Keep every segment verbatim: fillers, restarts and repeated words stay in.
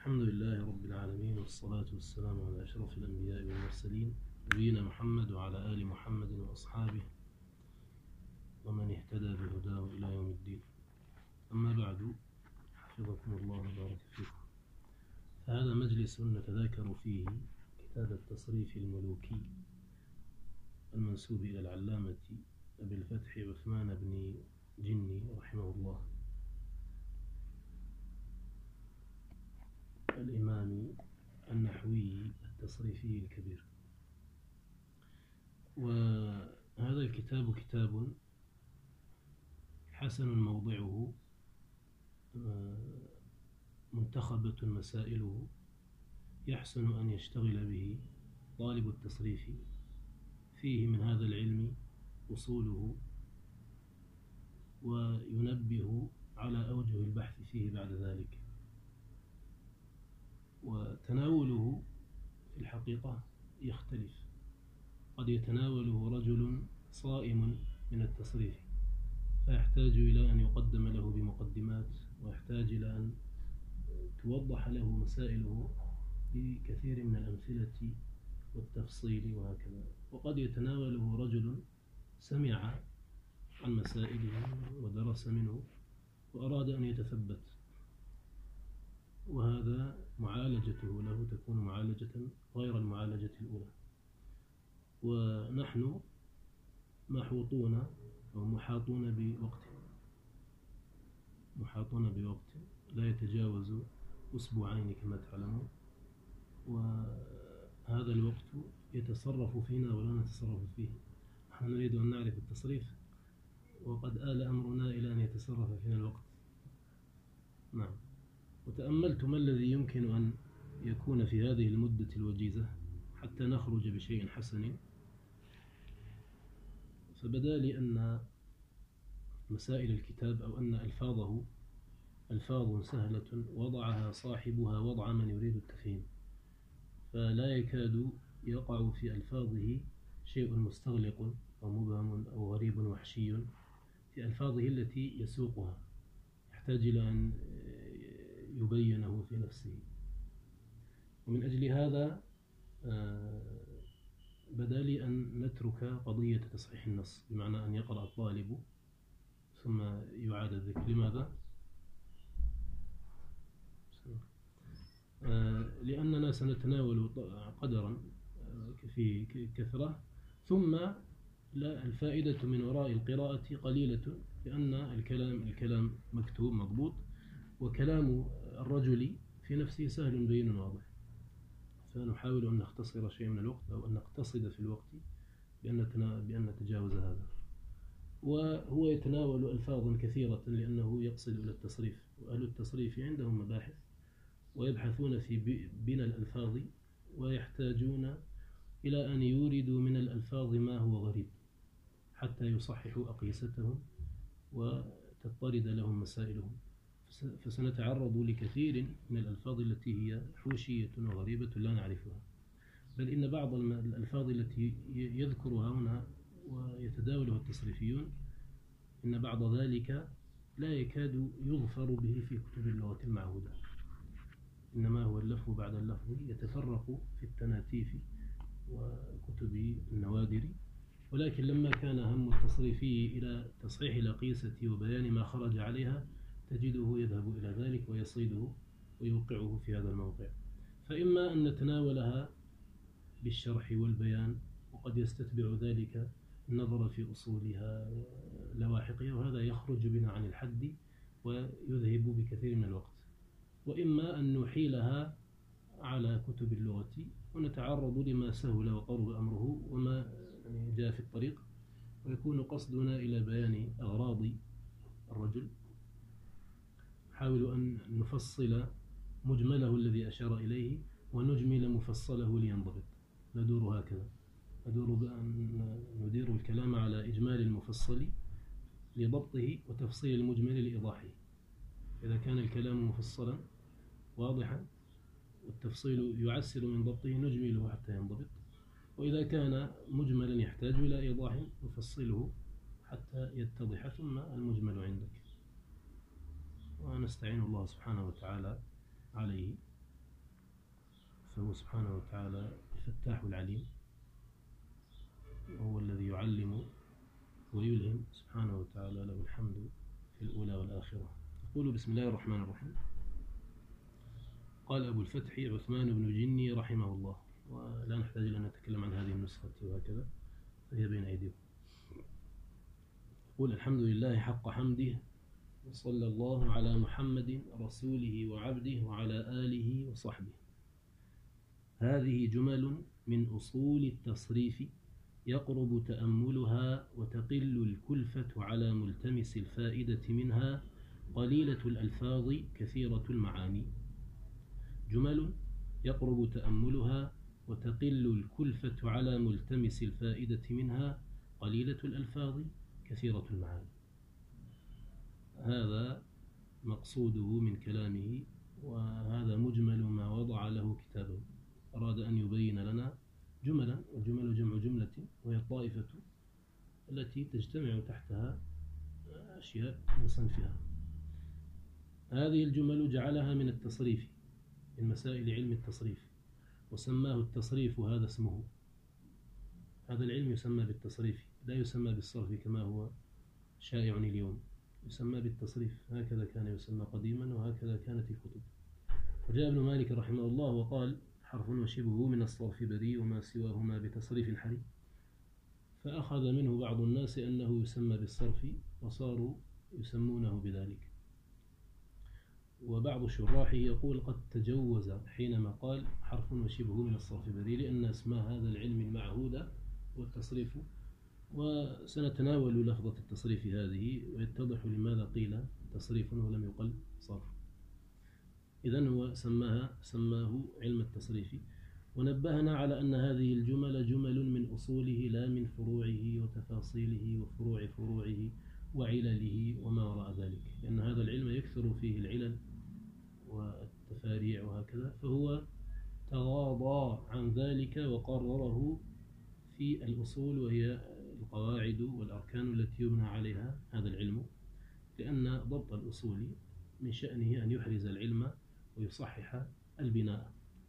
الحمد لله رب العالمين، والصلاة والسلام على أشرف الأنبياء والمرسلين نبينا محمد وعلى آل محمد وأصحابه ومن اهتدى بهداه إلى يوم الدين. أما بعد، حفظكم الله وبارك فيكم. فهذا مجلس نتذاكر فيه كتاب التصريف الملوكي المنسوب إلى العلامة أبي الفتح عثمان بن جني رحمه الله، الإمام النحوي التصريفي الكبير. وهذا الكتاب كتاب حسن موضعه، منتخبة مسائله، يحسن أن يشتغل به طالب التصريف. فيه من هذا العلم أصوله، وينبه على أوجه البحث فيه بعد ذلك. وتناوله في الحقيقة يختلف، قد يتناوله رجل صائم من التصريف فيحتاج إلى أن يقدم له بمقدمات، ويحتاج إلى أن توضح له مسائله بكثير من الأمثلة والتفصيل وهكذا. وقد يتناوله رجل سمع عن مسائله ودرس منه وأراد أن يتثبت، وهذا معالجته له تكون معالجة غير المعالجة الأولى. ونحن محوطون أو محاطون بوقت محاطون بوقت لا يتجاوز أسبوعين كما تعلمون، وهذا الوقت يتصرف فينا ولا نتصرف فيه. نحن نريد أن نعرف التصريف، وقد آل أمرنا إلى أن يتصرف فينا الوقت. نعم. وتأملت ما الذي يمكن أن يكون في هذه المدة الوجيزة حتى نخرج بشيء حسن، فبدا لي أن مسائل الكتاب أو أن ألفاظه ألفاظ سهلة وضعها صاحبها وضع من يريد التفهيم، فلا يكاد يقع في ألفاظه شيء مستغلق أو مبهم أو غريب وحشي في ألفاظه التي يسوقها، يحتاج إلى أن يبينه في نفسه. ومن أجل هذا بدا لي أن نترك قضية تصحيح النص، بمعنى أن يقرأ الطالب ثم يعاد الذكر. لماذا؟ لأننا سنتناول قدرا في كثرة، ثم لا الفائدة من وراء القراءة قليلة، لأن الكلام الكلام مكتوب مضبوط، وكلام الرجل في نفسه سهل بين واضح. فنحاول أن نختصر شيء من الوقت أو أن نقتصد في الوقت بأن بأن نتجاوز هذا. وهو يتناول ألفاظا كثيرة لأنه يقصد إلى التصريف، وأهل التصريف عندهم مباحث ويبحثون في بناء الألفاظ، ويحتاجون إلى أن يوردوا من الألفاظ ما هو غريب حتى يصححوا أقيستهم وتضطرد لهم مسائلهم. فسنتعرض لكثير من الألفاظ التي هي حوشية وغريبة لا نعرفها، بل إن بعض الألفاظ التي يذكرها هنا ويتداولها التصريفيون إن بعض ذلك لا يكاد يظفر به في كتب اللغة المعهودة، إنما هو اللفظ بعد اللفظ يتفرق في التناتيف وكتب النوادر. ولكن لما كان هم التصريفي إلى تصحيح الأقيسة وبيان ما خرج عليها تجده يذهب إلى ذلك ويصيده ويوقعه في هذا الموقع. فإما أن نتناولها بالشرح والبيان، وقد يستتبع ذلك النظر في أصولها ولواحقها، وهذا يخرج بنا عن الحد ويذهب بكثير من الوقت. وإما أن نحيلها على كتب اللغة ونتعرض لما سهل وقرب أمره وما جاء في الطريق، ويكون قصدنا إلى بيان أغراض الرجل. نحاول أن نفصل مجمله الذي أشار إليه ونجمل مفصله لينضبط. ندور هكذا، ندور بأن ندير الكلام على إجمال المفصل لضبطه وتفصيل المجمل لإيضاحه. إذا كان الكلام مفصلا واضحا والتفصيل يعسر من ضبطه نجمله حتى ينضبط، وإذا كان مجملا يحتاج إلى إيضاح نفصله حتى يتضح، ثم المجمل عندك. ونستعين الله سبحانه وتعالى عليه. فهو سبحانه وتعالى الفتاح العليم، وهو الذي يعلم ويلهم سبحانه وتعالى، له الحمد في الأولى والآخرة. يقول بسم الله الرحمن الرحيم. قال أبو الفتح عثمان بن جني رحمه الله، ولا نحتاج أن نتكلم عن هذه النسخة وهكذا، فهي بين أيديكم. يقول الحمد لله حق حمده، وصلى الله على محمد رسوله وعبده وعلى آله وصحبه. هذه جمل من أصول التصريف يقرب تأملها وتقل الكلفة على ملتمس الفائدة منها، قليلة الألفاظ كثيرة المعاني. جمل يقرب تأملها وتقل الكلفة على ملتمس الفائدة منها، قليلة الألفاظ كثيرة المعاني. هذا مقصوده من كلامه، وهذا مجمل ما وضع له كتابه. أراد أن يبين لنا جملا، والجمل جمع جملة، وهي الطائفة التي تجتمع تحتها أشياء من صنفها. هذه الجمل جعلها من التصريف، من مسائل علم التصريف، وسماه التصريف، هذا اسمه. هذا العلم يسمى بالتصريف، لا يسمى بالصرف كما هو شائع اليوم، يسمى بالتصريف. هكذا كان يسمى قديما، وهكذا كانت الكتب. وجاء ابن مالك رحمه الله وقال: حرف وشبهه من الصرف بريء، وما سواهما بتصريف حري. فأخذ منه بعض الناس أنه يسمى بالصرف، وصاروا يسمونه بذلك. وبعض شراحه يقول قد تجوز حينما قال حرف وشبهه من الصرف بريء، لأن اسماء هذا العلم المعهودة والتصريف. وسنتناول لفظة التصريف هذه، ويتضح لماذا قيل تصريف ولم يقل صرف. إذن هو سماها سماه علم التصريف. ونبهنا على أن هذه الجمل جمل من أصوله، لا من فروعه وتفاصيله وفروع فروعه وعلله وما وراء ذلك، لأن هذا العلم يكثر فيه العلل والتفاريع وهكذا، فهو تغاضى عن ذلك وقرره في الأصول، وهي القواعد والأركان التي يبنى عليها هذا العلم، لأن ضبط الأصول من شأنه أن يحرز العلم ويصحح البناء،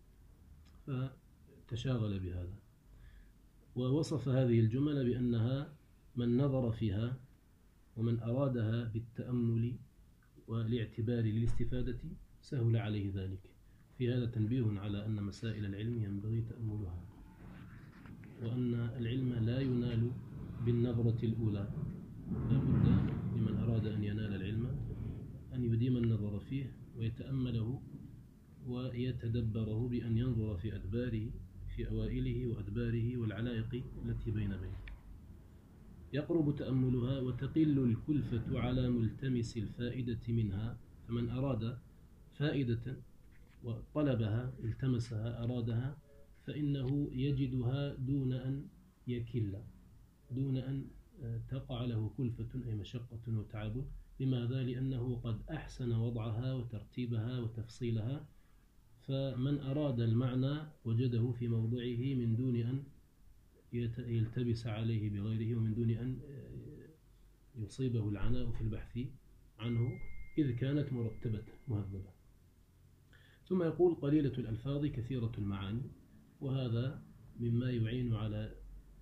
فتشاغل بهذا. ووصف هذه الجمل بأنها من نظر فيها ومن أرادها بالتأمل والاعتبار للاستفادة سهل عليه ذلك. في هذا تنبيه على أن مسائل العلم ينبغي تأملها، وأن العلم لا ينال بالنظرة الأولى، لا بد لمن أراد أن ينال العلم أن يديم النظر فيه ويتأمله ويتدبره، بأن ينظر في أدباره، في أوائله وأدباره والعلائق التي بين بينه. يقرب تأملها وتقل الكلفة على ملتمس الفائدة منها، فمن أراد فائدة وطلبها، التمسها، أرادها، فإنه يجدها دون أن يكل، دون أن تقع له كلفة أي مشقة وتعب. لماذا؟ لأنه قد أحسن وضعها وترتيبها وتفصيلها، فمن أراد المعنى وجده في موضعه من دون أن يلتبس عليه بغيره، ومن دون أن يصيبه العناء في البحث عنه، إذ كانت مرتبة مهذبة. ثم يقول قليلة الألفاظ كثيرة المعاني، وهذا مما يعين على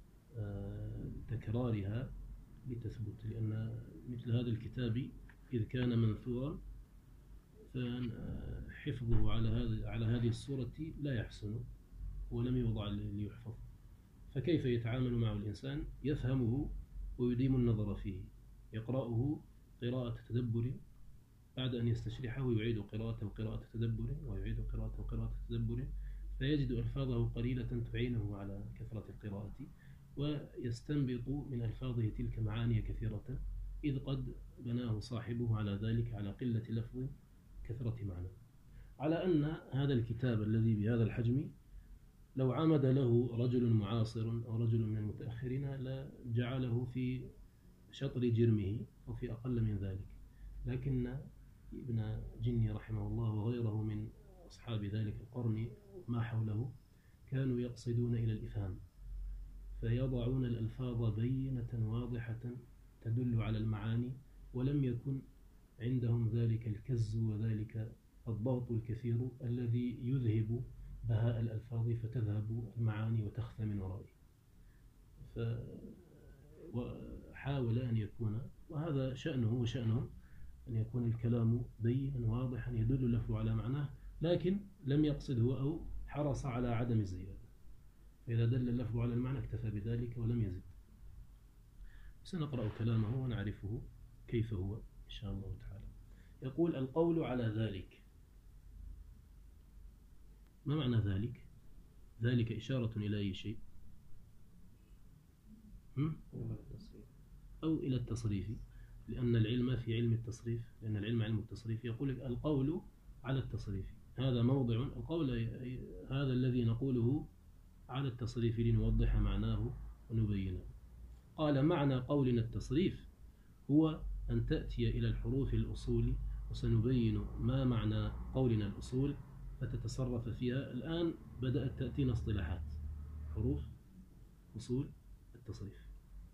تكرارها لتثبت، لأن مثل هذا الكتاب إذ كان منثورا فحفظه على هذه على هذه الصورة لا يحسن، ولم يوضع ليحفظ، فكيف يتعامل معه الإنسان؟ يفهمه ويديم النظر فيه، يقرأه قراءة تدبر، بعد أن يستشرحه يعيد قراءة قراءة تدبر، ويعيد قراءة قراءة تدبر، فيجد ألفاظه قليلة تعينه على كثرة القراءة، ويستنبط من ألفاظه تلك معاني كثيرة، إذ قد بناه صاحبه على ذلك، على قلة لفظ كثرة معنى. على أن هذا الكتاب الذي بهذا الحجم لو عمد له رجل معاصر أو رجل من المتأخرين لجعله في شطر جرمه أو في أقل من ذلك، لكن ابن جني رحمه الله وغيره من أصحاب ذلك القرن ما حوله كانوا يقصدون إلى الإفهام، فيضعون الألفاظ بينة واضحة تدل على المعاني، ولم يكن عندهم ذلك الكز وذلك الضغط الكثير الذي يذهب بهاء الألفاظ فتذهب المعاني وتخفى من ورائه. وحاول أن يكون، وهذا شأنه وشأنه، أن يكون الكلام بينا واضحا يدل اللفظ على معناه، لكن لم يقصد هو أو حرص على عدم الزيادة. فإذا دل اللفظ على المعنى اكتفى بذلك ولم يزد. سنقرأ كلامه ونعرفه كيف هو إن شاء الله تعالى. يقول: القول على ذلك. ما معنى ذلك؟ ذلك إشارة إلى أي شيء؟ هم؟ أو إلى التصريف، لأن العلم في علم التصريف، لأن العلم علم التصريف. يقول القول على التصريف، هذا موضع القول، هذا الذي نقوله على التصريف لنوضح معناه ونبينه. قال: معنى قولنا التصريف هو أن تأتي إلى الحروف الأصول، وسنبين ما معنى قولنا الأصول فتتصرف فيها. الآن بدأت تأتينا اصطلاحات حروف أصول التصريف،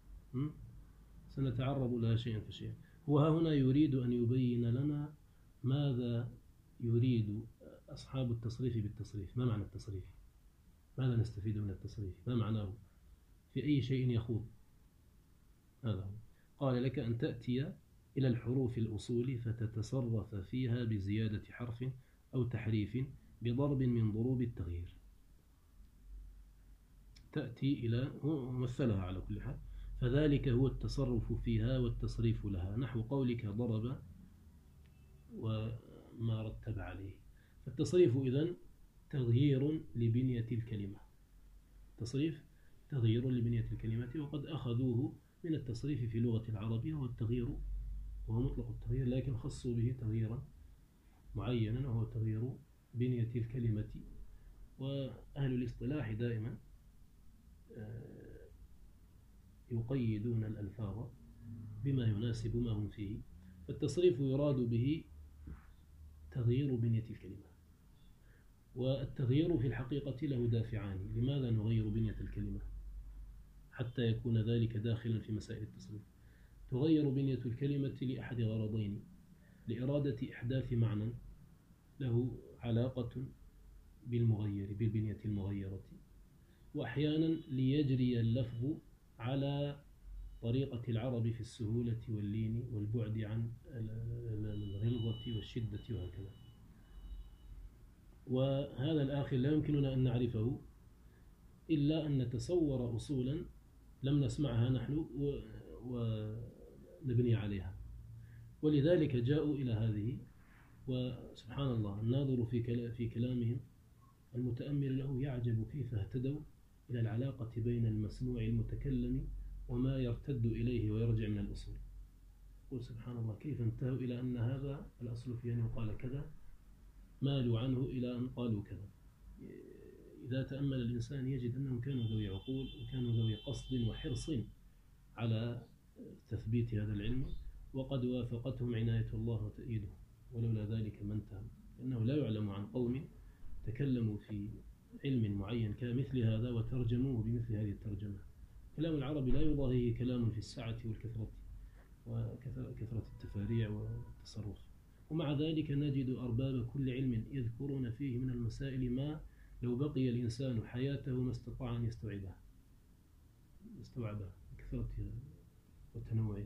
سنتعرض لها شيئا فشيئا. هو هنا يريد أن يبين لنا ماذا يريد أصحاب التصريف بالتصريف. ما معنى التصريف؟ ماذا نستفيد من التصريف؟ ما معناه؟ في أي شيء يخوض؟ هذا هو. قال: لك أن تأتي إلى الحروف الأصول فتتصرف فيها بزيادة حرف أو تحريف بضرب من ضروب التغيير. تأتي إلى، مثلها على كل حال، فذلك هو التصرف فيها والتصريف لها، نحو قولك ضرب وما رتب عليه. فالتصريف إذن تغيير لبنية الكلمة. تصريف تغيير لبنية الكلمة، وقد أخذوه من التصريف في لغة العربية، والتغيير وهو مطلق التغيير، لكن خصوا به تغييرا معينا وهو تغيير بنية الكلمة. وأهل الاصطلاح دائما يقيدون الألفاظ بما يناسب ما هم فيه. فالتصريف يراد به تغيير بنية الكلمة، والتغيير في الحقيقة له دافعان. لماذا نغير بنية الكلمة؟ حتى يكون ذلك داخلا في مسائل التصريف. تغير بنية الكلمة لأحد غرضين: لإرادة إحداث معنى له علاقة بالمغير، بالبنية المغيرة، وأحيانا ليجري اللفظ على طريقة العرب في السهولة واللين والبعد عن الغلظة والشدة وهكذا. وهذا الآخر لا يمكننا أن نعرفه إلا أن نتصور أصولا لم نسمعها نحن ونبني عليها. ولذلك جاءوا إلى هذه. وسبحان الله، الناظر في كلامهم المتأمل له يعجب كيف اهتدوا إلى العلاقة بين المسموع المتكلم وما يرتد إليه ويرجع من الأصول. قل سبحان الله، كيف انتهوا إلى أن هذا الأصل في أن يقال كذا، مالوا عنه إلى أن قالوا كذا. إذا تأمل الإنسان يجد أنهم كانوا ذوي عقول، وكانوا ذوي قصد وحرص على تثبيت هذا العلم، وقد وافقتهم عناية الله وتأييده، ولولا ذلك ما انتهى. لأنه لا يعلم عن قوم تكلموا في علم معين كمثل هذا وترجموه بمثل هذه الترجمة. كلام العرب لا يضاهيه كلام في السعة والكثرة وكثرة التفاريع والتصرف. ومع ذلك نجد أرباب كل علم يذكرون فيه من المسائل ما لو بقي الإنسان حياته ما استطاع أن يستوعبها يستوعبها بكثرتها وتنوعها.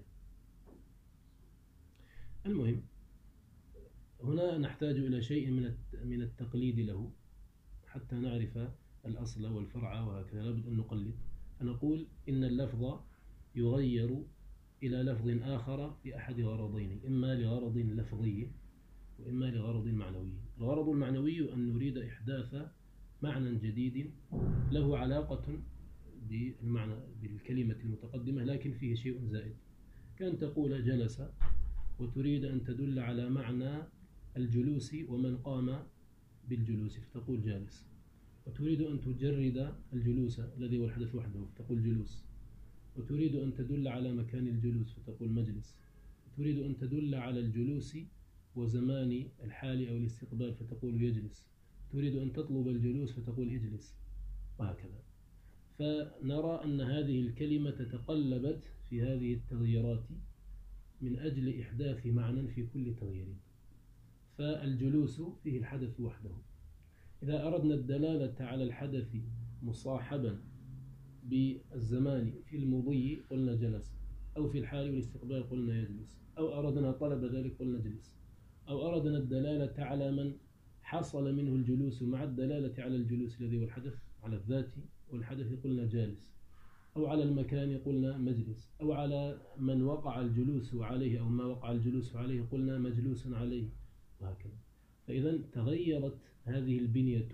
المهم، هنا نحتاج إلى شيء من من التقليد له حتى نعرف الأصل والفرع، وهكذا لابد أن نقلد. فنقول إن اللفظ يغير إلى لفظ آخر لأحد غرضين: إما لغرض لفظي وإما لغرض معنوي. الغرض المعنوي أن نريد إحداث معنى جديد له علاقة بالمعنى بالكلمة المتقدمة، لكن فيه شيء زائد. كان تقول جلس وتريد أن تدل على معنى الجلوس ومن قام بالجلوس فتقول جالس، وتريد أن تجرد الجلوس الذي هو الحدث وحده فتقول جلوس، وتريد أن تدل على مكان الجلوس فتقول مجلس، وتريد أن تدل على الجلوس وزمان الحال أو الاستقبال فتقول يجلس، تريد أن تطلب الجلوس فتقول اجلس، وهكذا. فنرى أن هذه الكلمة تقلبت في هذه التغييرات من أجل إحداث معنى في كل تغيير. فالجلوس فيه الحدث وحده، إذا أردنا الدلالة على الحدث مصاحبا بالزمان في المضي قلنا جلس، أو في الحال والاستقبال قلنا يجلس، أو أردنا طلب ذلك قلنا جلس، أو أردنا الدلالة على من حصل منه الجلوس مع الدلالة على الجلوس الذي هو الحدث على الذات والحدث قلنا جالس، أو على المكان قلنا مجلس، أو على من وقع الجلوس عليه أو ما وقع الجلوس عليه قلنا مجلوس عليه، وهكذا. فإذا تغيرت هذه البنية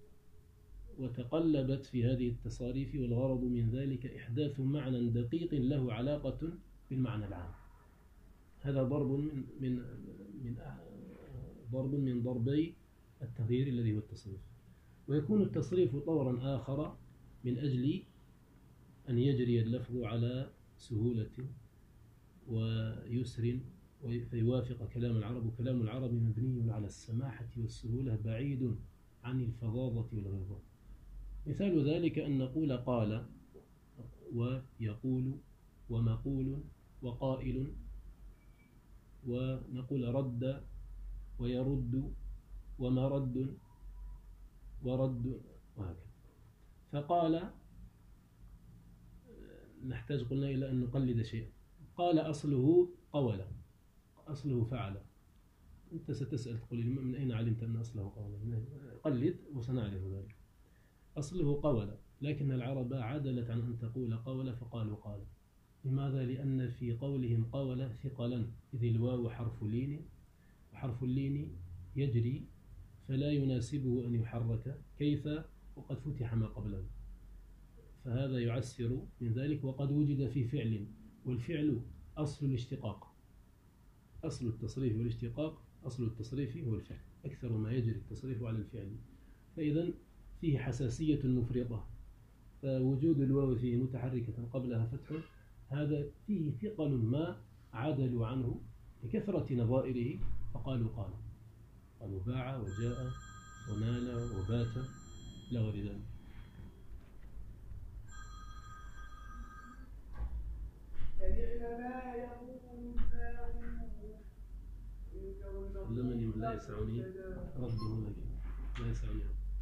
وتقلبت في هذه التصاريف، والغرض من ذلك إحداث معنى دقيق له علاقة بالمعنى العام. هذا ضرب من من من ضرب من ضربي التغيير الذي هو التصريف. ويكون التصريف طورا آخر من أجل أن يجري اللفظ على سهولة ويسر فيوافق كلام العرب، وكلام العرب مبني على السماحة والسهولة بعيد عن الفظاظة والغلظة. مثال ذلك أن نقول قال ويقول ومقول وقائل، ونقول رد ويرد ومرد ورد، وهكذا. فقال نحتاج قلنا إلى أن نقلد شيئا. قال أصله قول، أصله فعل. أنت ستسأل تقول من أين علمت أن أصله قول؟ قلد وسنعرف ذلك. أصله قول، لكن العرب عدلت عن أن تقول قول فقالوا قال. لماذا؟ لأن في قولهم قول ثقلا، إذ الواو حرف لين، وحرف اللين يجري فلا يناسبه أن يحرك، كيف وقد فتح ما قبله، فهذا يعسر من ذلك. وقد وجد في فعل، والفعل أصل الاشتقاق، أصل التصريف والاشتقاق، أصل التصريف هو الفعل، أكثر ما يجري التصريف على الفعل، فإذا فيه حساسية مفرطة. فوجود الواو فيه متحركة قبلها فتح، هذا فيه ثقل ما عدلوا عنه لكثرة نظائره فقالوا قال، قالوا باع وجاء ونال وبات إلى غير ذلك. علمني من لا يسعني رده لك، لا يسعني.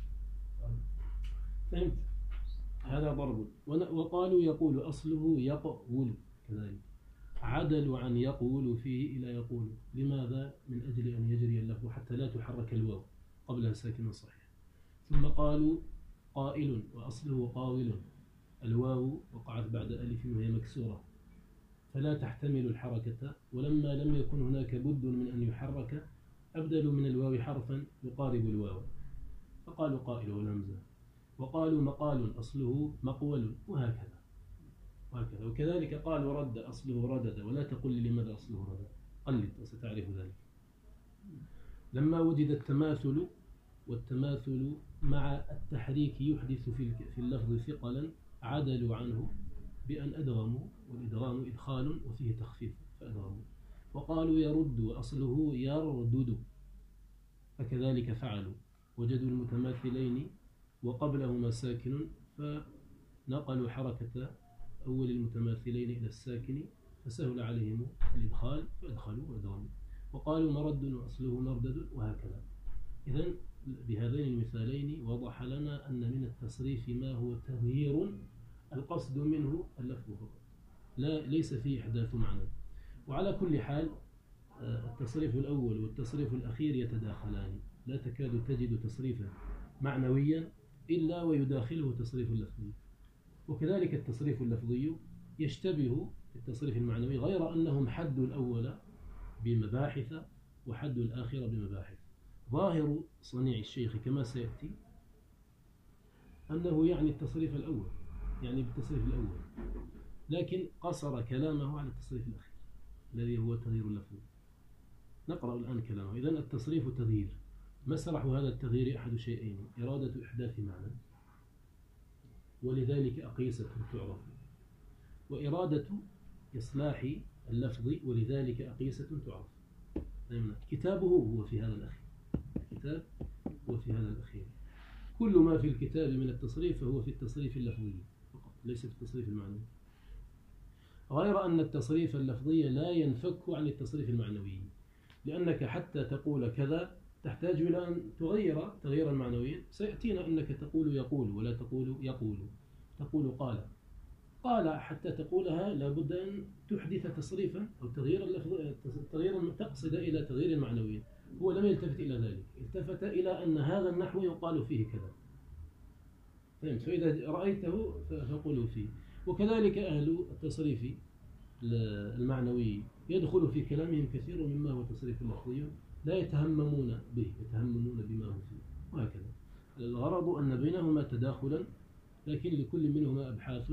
فهمت؟ هذا ضرب. وقالوا يقول، أصله يقول كذلك، عدلوا عن يقول فيه إلى يقول. لماذا؟ من أجل أن يجري اللفظ حتى لا تحرك الواو قبلها ساكن صحيح. ثم قالوا قائل، وأصله قاول، الواو وقعت بعد ألف وهي مكسورة فلا تحتمل الحركة، ولما لم يكن هناك بد من أن يحرك أبدلوا من الواو حرفا يقارب الواو فقالوا قائل والهمزة. وقالوا مقال، أصله مقول، وهكذا وهكذا. وكذلك قالوا رد، أصله ردد، ولا تقل لي لماذا أصله ردد، قلد وستعرف ذلك. لما وجد التماثل، والتماثل مع التحريك يحدث في اللفظ ثقلا، عدلوا عنه بأن أدغموا، والإدغام إدخال وفيه تخفيف فأدغموا. وقالوا يرد، وأصله يردد، فكذلك فعلوا، وجدوا المتماثلين وقبلهما ساكن فنقلوا حركة أول المتماثلين إلى الساكن فسهل عليهم الإدخال فأدخلوا وأدغموا. وقالوا مرد، وأصله مردد، وهكذا. إذن بهذين المثالين وضح لنا أن من التصريف ما هو تغيير القصد منه اللفظ فقط، لا ليس فيه إحداث معنى. وعلى كل حال التصريف الأول والتصريف الأخير يتداخلان، لا تكاد تجد تصريفا معنويا إلا ويداخله تصريف لفظي. وكذلك التصريف اللفظي يشتبه التصريف المعنوي، غير أنهم حد الأول بمباحث وحد الآخر بمباحث. ظاهر صنيع الشيخ كما سيأتي أنه يعني التصريف الأول، يعني بالتصريف الأول، لكن قصر كلامه على التصريف الأخير الذي هو تغيير اللفظ. نقرأ الآن كلامه. إذن التصريف تغيير. مسرح هذا التغيير أحد شيئين: إرادة إحداث معنى، ولذلك أقيسة تعرف، وإرادة إصلاح اللفظ، ولذلك أقيسة تعرف. كتابه هو في هذا الأخير، الكتاب هو في هذا الأخير. كل ما في الكتاب من التصريف فهو في التصريف اللفظي فقط، ليس في التصريف المعنوي. غير أن التصريف اللفظي لا ينفك عن التصريف المعنوي، لأنك حتى تقول كذا تحتاج إلى أن تغير تغييرا معنويا. سيأتينا أنك تقول يقول ولا تقول يقول، تقول قال. قال حتى تقولها لابد أن تحدث تصريفا أو تغيير اللفظ، تغييرا تقصد إلى تغيير معنوي. هو لم يلتفت إلى ذلك، التفت إلى أن هذا النحو يقال فيه كذا. فهمت؟ فإذا رأيته فقولوا فيه. وكذلك أهل التصريف المعنوي يدخل في كلامهم كثير مما هو تصريف لفظي لا يتهممون به، يتهممون بما هو فيه، وهكذا. الغرض أن بينهما تداخلا، لكن لكل منهما أبحاث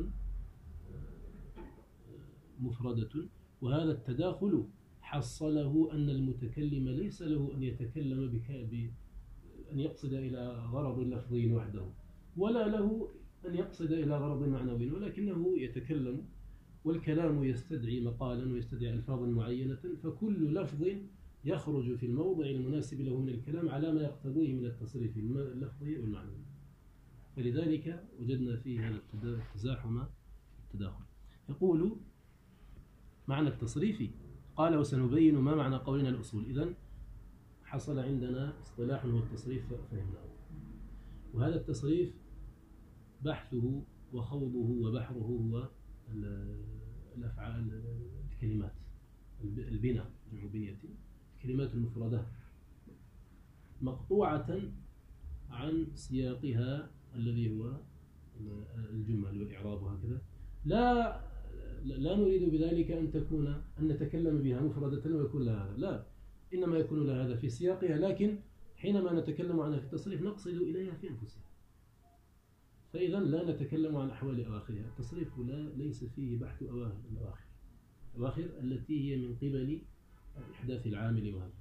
مفردة. وهذا التداخل حصله أن المتكلم ليس له أن يتكلم بك أن يقصد إلى غرض لفظي وحده، ولا له أن يقصد إلى غرض معنوي، ولكنه يتكلم، والكلام يستدعي مقالا ويستدعي ألفاظا معينة، فكل لفظ يخرج في الموضع المناسب له من الكلام على ما يقتضيه من التصريف اللفظي والمعنوي. فلذلك وجدنا فيه هذا التزاحم التداخل. يقول معنى التصريف، قال وسنبين ما معنى قولنا الأصول. إذن حصل عندنا اصطلاح هو التصريف فهمناه، وهذا التصريف بحثه وخوضه وبحره هو الأفعال، الكلمات، البناء، جمع بنية، الكلمات المفردة مقطوعة عن سياقها الذي هو الجمل والإعراب وهكذا. لا لا نريد بذلك أن تكون أن نتكلم بها مفردة ويكون لها هذا، لا، إنما يكون لها هذا في سياقها، لكن حينما نتكلم عنها في التصريف نقصد إليها في أنفسها. فإذا لا نتكلم عن أحوال أواخرها. التصريف لا ليس فيه بحث أواخر الأواخر الأواخر التي هي من قبل إحداث العامل وهذا.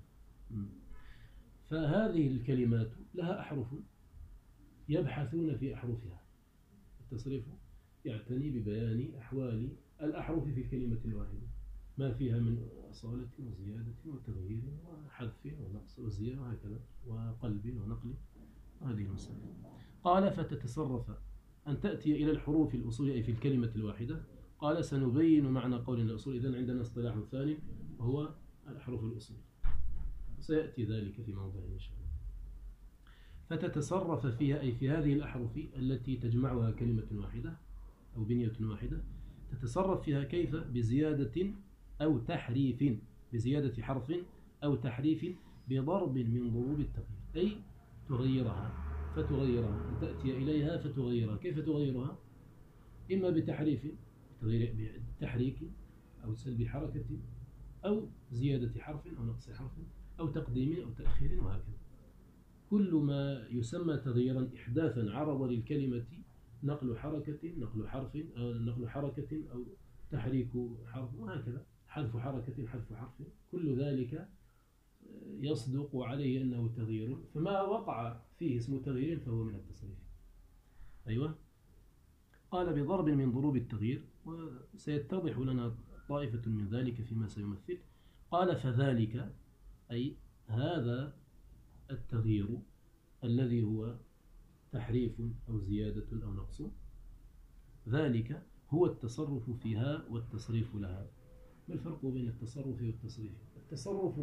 فهذه الكلمات لها أحرف يبحثون في أحرفها. التصريف يعتني ببيان أحوال الأحرف في الكلمة الواحدة، ما فيها من أصالة وزيادة وتغيير وحذف ونقص وزيادة وهكذا، وقلب ونقل، هذه المسألة. قال فتتصرف أن تأتي إلى الحروف الأصول أي في الكلمة الواحدة. قال سنبين معنى قولنا الأصول. إذن عندنا اصطلاح ثاني وهو الأحرف الأصول، سيأتي ذلك في موضع إن شاء الله. فتتصرف فيها أي في هذه الأحرف التي تجمعها كلمة واحدة أو بنية واحدة، تتصرف فيها كيف؟ بزيادة أو تحريف، بزيادة حرف أو تحريف بضرب من ضروب التغيير، أي تغيرها فتغيرها، أن تأتي إليها فتغيرها. كيف تغيرها؟ إما بتحريف، بتحريك أو سلب حركة أو زيادة حرف أو نقص حرف أو تقديم أو تأخير وهكذا. كل ما يسمى تغييرا إحداثا عرض للكلمة نقل حركة نقل حرف أو نقل حركة أو تحريك حرف وهكذا، حذف حركة حذف حرف، كل ذلك يصدق عليه أنه تغيير. فما وقع فيه اسم تغيير فهو من التصريف. أيوة. قال بضرب من ضروب التغيير، وسيتضح لنا طائفة من ذلك فيما سيمثل. قال فذلك أي هذا التغيير الذي هو تحريف أو زيادة أو نقص، ذلك هو التصرف فيها والتصريف لها. ما الفرق بين التصرف والتصريف؟ التصرف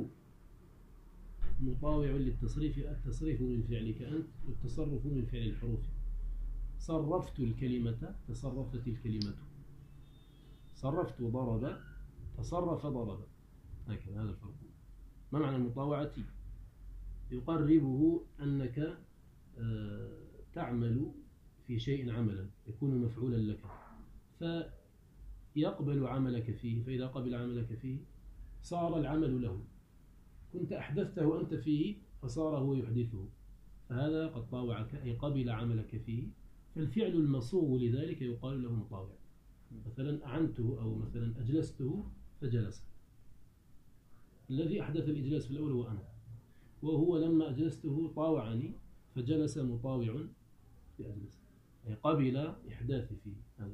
مطاوع للتصريف، التصريف من فعلك أنت والتصرف من فعل الحروف. صرفت الكلمة تصرفت الكلمة، صرفت ضرب تصرف ضرب، هكذا. هذا الفرق. ما معنى المطاوعة؟ يقربه أنك تعمل في شيء عملا يكون مفعولا لك، فيقبل عملك فيه، فإذا قبل عملك فيه صار العمل له، كنت أحدثته أنت فيه فصار هو يحدثه، فهذا قد طاوعك أي قبل عملك فيه. فالفعل المصوغ لذلك يقال له مطاوع. مثلا أعنته أو مثلا أجلسته فجلس، الذي أحدث الإجلاس في الأول هو أنا، وهو لما أجلسته طاوعني فجلس مطاوع لأجلس، أي قبل إحداث فيه. هذا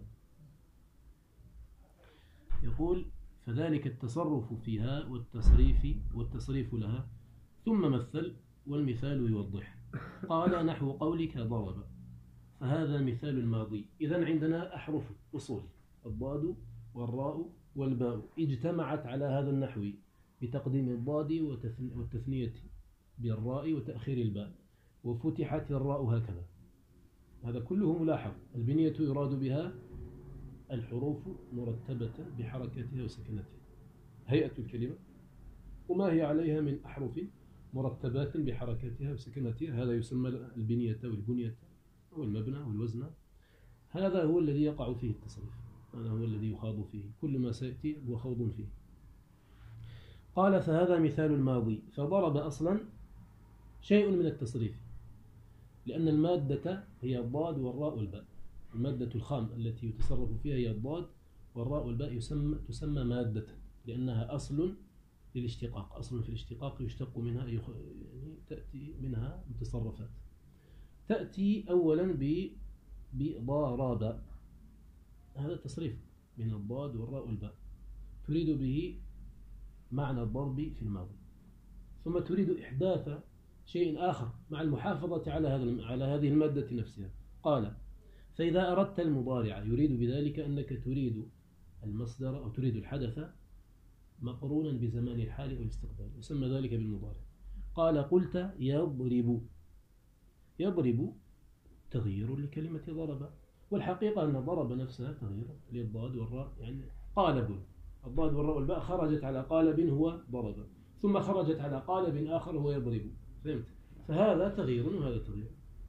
يقول فذلك التصرف فيها والتصريف والتصريف لها. ثم مثل والمثال يوضح. قال نحو قولك ضرب، فهذا مثال الماضي. إذن عندنا أحرف أصول، الضاد والراء والباء اجتمعت على هذا النحو بتقديم الضاد والتثنية بالراء وتأخير الباء، وفتحت الراء هكذا. هذا كله ملاحظ. البنية يراد بها الحروف مرتبة بحركتها وسكنتها، هيئة الكلمة وما هي عليها من أحرف مرتبات بحركتها وسكنتها، هذا يسمى البنية والبنية والمبنى والوزن. هذا هو الذي يقع فيه التصريف، هذا هو الذي يخاض فيه، كل ما سيأتي هو خوض فيه. قال فهذا مثال الماضي. فضرب أصلا شيء من التصريف، لأن المادة هي الضاد والراء والباء. المادة الخام التي يتصرف فيها هي الضاد والراء والباء، يسمى تسمى مادة لأنها أصل للاشتقاق، أصل في الاشتقاق يشتق منها، يعني تأتي منها متصرفات. تأتي أولا بضارب، هذا تصريف من الضاد والراء والباء، تريد به معنى الضرب في الماضي، ثم تريد إحداث شيء آخر مع المحافظة على هذا على هذه المادة نفسها. قال فإذا أردت المضارع، يريد بذلك أنك تريد المصدر أو تريد الحدث مقرونا بزمان الحال والاستقبال، يسمى ذلك بالمضارع. قال قلت يضرب، يضرب تغيير لكلمة ضرب، والحقيقة أن ضرب نفسها تغيير للضاد والراء، يعني قالب، الضاد والراء والباء خرجت على قالب هو ضرب، ثم خرجت على قالب آخر هو يضرب، فهمت؟ فهذا تغيير وهذا تغيير.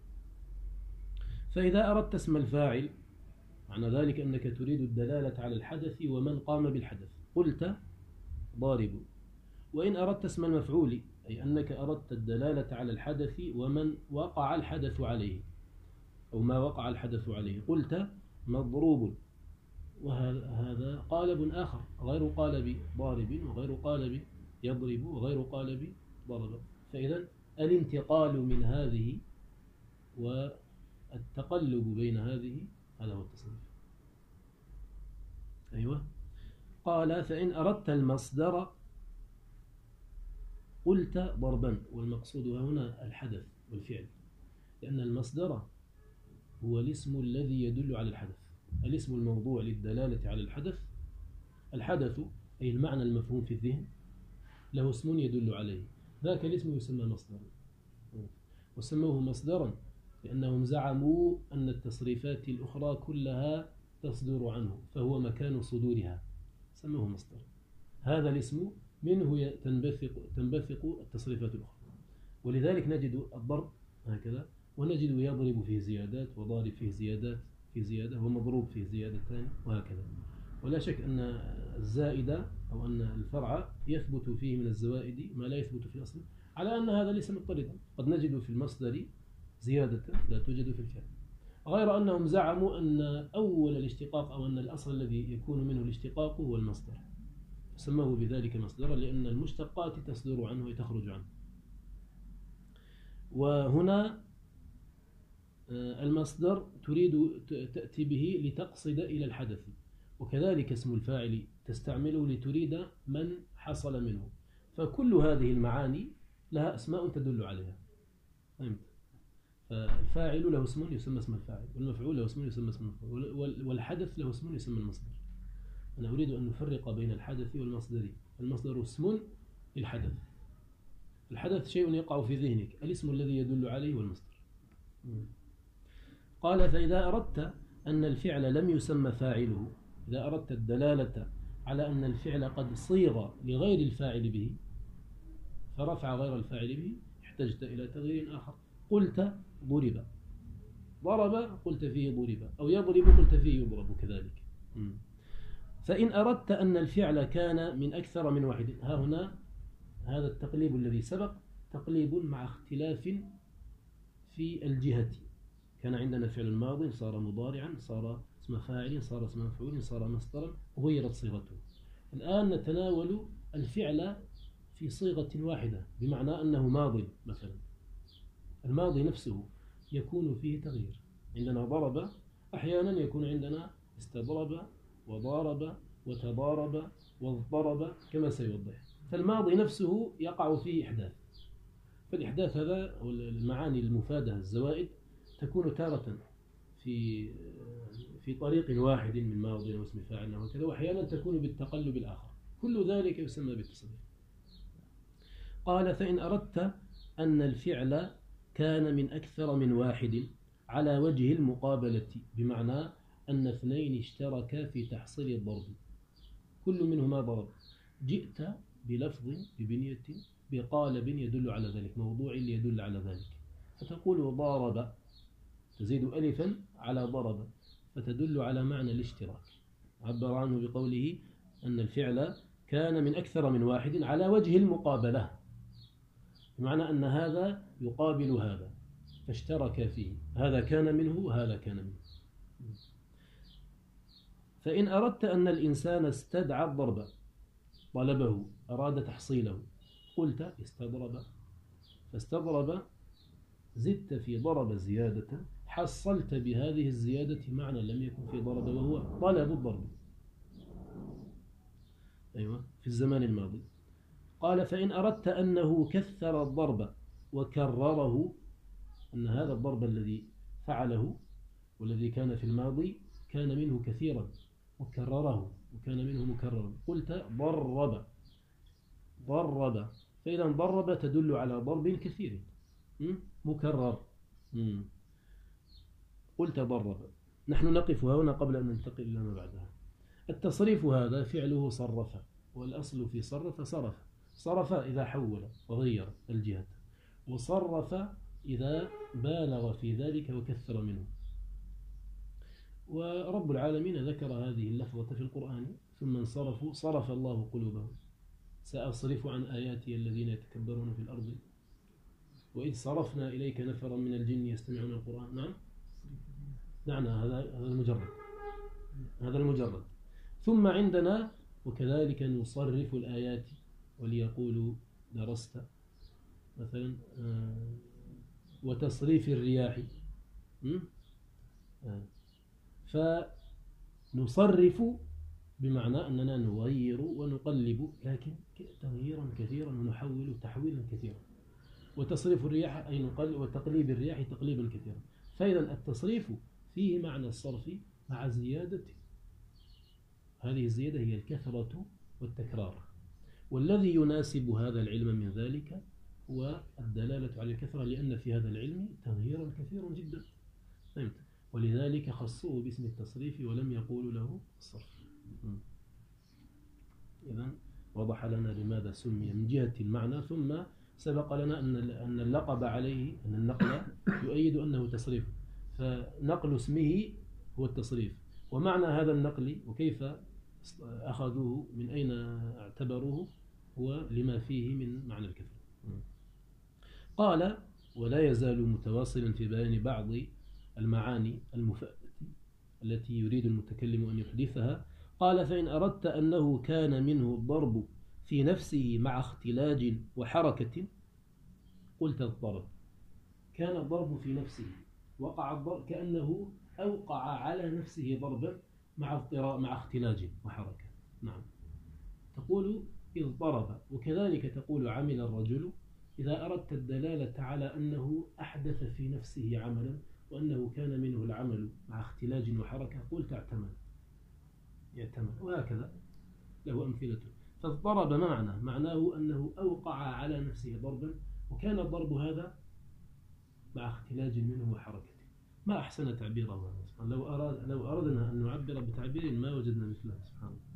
فإذا أردت اسم الفاعل، معنى ذلك أنك تريد الدلالة على الحدث ومن قام بالحدث، قلت ضارب. وإن أردت اسم المفعول، أي أنك أردت الدلالة على الحدث ومن وقع الحدث عليه أو ما وقع الحدث عليه، قلت مضروب. وهذا قالب آخر غير قالب ضارب وغير قالب يضرب وغير قالب ضرب. فإذا الانتقال من هذه والتقلب بين هذه هذا هو التصريف. أيوة. قال فإن أردت المصدر قلت ضربا، والمقصود هنا الحدث والفعل، لأن المصدر هو الاسم الذي يدل على الحدث، الاسم الموضوع للدلالة على الحدث. الحدث أي المعنى المفهوم في الذهن له اسم يدل عليه، ذاك الاسم يسمى مصدرا، وسموه مصدرا لأنهم زعموا أن التصريفات الأخرى كلها تصدر عنه، فهو مكان صدورها، سموه مصدر. هذا الاسم منه تنبثق تنبثق التصريفات الأخرى، ولذلك نجد الضرب هكذا، ونجد يضرب فيه زيادات، وضارب فيه زيادات في زيادة، ومضروب فيه زيادتان، وهكذا. ولا شك أن الزائدة أو أن الفرع يثبت فيه من الزوائد ما لا يثبت في الأصل، على أن هذا ليس مضطردا، قد نجد في المصدر زيادة لا توجد في الفعل، غير أنهم زعموا أن أول الاشتقاق أو أن الأصل الذي يكون منه الاشتقاق هو المصدر، سموه بذلك مصدرا لأن المشتقات تصدر عنه وتخرج عنه. وهنا المصدر تريد تأتي به لتقصد إلى الحدث، وكذلك اسم الفاعل تستعمله لتريد من حصل منه، فكل هذه المعاني لها أسماء تدل عليها، فهمت؟ فالفاعل له اسم يسمى اسم الفاعل، والمفعول له اسم يسمى اسم المفعول، والحدث له اسم يسمى المصدر. أنا أريد أن نفرق بين الحدث والمصدر. المصدر اسم للحدث، الحدث شيء يقع في ذهنك، الاسم الذي يدل عليه والمصدر. قال فإذا أردت أن الفعل لم يسمى فاعله، إذا أردت الدلالة على أن الفعل قد صيغ لغير الفاعل به فرفع غير الفاعل به، احتجت إلى تغيير آخر، قلت ضرب، ضرب قلت فيه ضرب، أو يضرب قلت فيه يضرب كذلك. فإن أردت أن الفعل كان من أكثر من واحد، ها هنا هذا التقليب الذي سبق تقليب مع اختلاف في الجهة، كان عندنا فعل الماضي صار مضارعا، صار اسم فاعل، صار اسم مفعول، صار مصدرا، غيرت صيغته. الآن نتناول الفعل في صيغة واحدة، بمعنى أنه ماضي مثلا، الماضي نفسه يكون فيه تغيير. عندنا ضرب، أحيانا يكون عندنا استضرب وضارب وتضارب واضطرب كما سيوضح. فالماضي نفسه يقع فيه إحداث، فالإحداث هذا المعاني المفادة الزوائد تكون تارة في في طريق واحد من ماضي واسم فاعل وكذا، وأحيانا تكون بالتقلب الآخر، كل ذلك يسمى بالتصريف. قال فإن أردت أن الفعل كان من أكثر من واحد على وجه المقابلة، بمعنى أن اثنين اشتركا في تحصيل الضرب، كل منهما ضرب. جئت بلفظ ببنية بقالب يدل على ذلك، موضوع يدل على ذلك، فتقول ضارب، تزيد ألفا على ضرب، فتدل على معنى الاشتراك. عبر عنه بقوله أن الفعل كان من أكثر من واحد على وجه المقابلة، بمعنى أن هذا يقابل هذا فاشترك فيه، هذا كان منه وهذا كان منه. فإن أردت أن الإنسان استدعى الضرب، طلبه، أراد تحصيله، قلت استضرب، فاستضرب زدت في ضرب زيادة، حصلت بهذه الزيادة معنى لم يكن في ضرب، وهو طلب الضرب. أيوة، في الزمان الماضي. قال فإن أردت أنه كثر الضرب وكرره، أن هذا الضرب الذي فعله والذي كان في الماضي كان منه كثيرا وكرره وكان منه مكررا، قلت ضرب ضرب، فإذا ضرب تدل على ضرب كثير مكرر. قلت ضرب. نحن نقف هنا قبل أن ننتقل إلى ما بعدها. التصريف هذا فعله صرف، والأصل في صرف صرف. صرف إذا حول وغير الجهة، وصرف إذا بالغ في ذلك وكثر منه. ورب العالمين ذكر هذه اللفظة في القرآن، ثم انصرفوا صرف الله قلوبهم، سأصرف عن آياتي الذين يتكبرون في الأرض وإذ صرفنا إليك نفرا من الجن يستمعون القرآن. نعم نعم، هذا هذا المجرد، هذا المجرد. ثم عندنا وكذلك نصرف الآيات وليقولوا درست مثلا، وتصريف الرياح. فنصرف بمعنى أننا نغير ونقلب، لكن تغييرا كثيرا ونحول تحويلا كثيرا. وتصريف الرياح أي نقلب، وتقليب الرياح تقليبا كثيرا. فإذا التصريف فيه معنى الصرف مع زيادة، هذه الزيادة هي الكثرة والتكرار، والذي يناسب هذا العلم من ذلك هو الدلالة على الكثرة، لأن في هذا العلم تغييرا كثيرا جدا. فهمت؟ ولذلك خصوه باسم التصريف ولم يقولوا له الصرف. إذن وضح لنا لماذا سمي من جهة المعنى، ثم سبق لنا أن اللقب عليه، أن النقل يؤيد أنه تصريف، فنقل اسمه هو التصريف. ومعنى هذا النقل وكيف أخذوه، من أين اعتبروه، هو لما فيه من معنى الكثرة. قال ولا يزال متواصلا في بيان بعض المعاني المفادة التي يريد المتكلم أن يحدثها. قال فإن أردت أنه كان منه الضرب في نفسه مع اختلاج وحركة، قلت الضرب كان الضرب في نفسه، وقع الضرب كأنه أوقع على نفسه ضربا مع اضطراب مع اختلاج وحركة. نعم، تقول إذ ضرب، وكذلك تقول عمل الرجل إذا أردت الدلالة على أنه أحدث في نفسه عملا وأنه كان منه العمل مع اختلاج وحركة، قلت اعتمل يعتمل، وهكذا له أمثلة. فالضرب معنى معناه أنه أوقع على نفسه ضربا، وكان الضرب هذا مع اختلاج منه وحركة. ما أحسن تعبيره، لو أراد لو أردنا أن نعبر بتعبير ما وجدنا مثله، سبحان الله.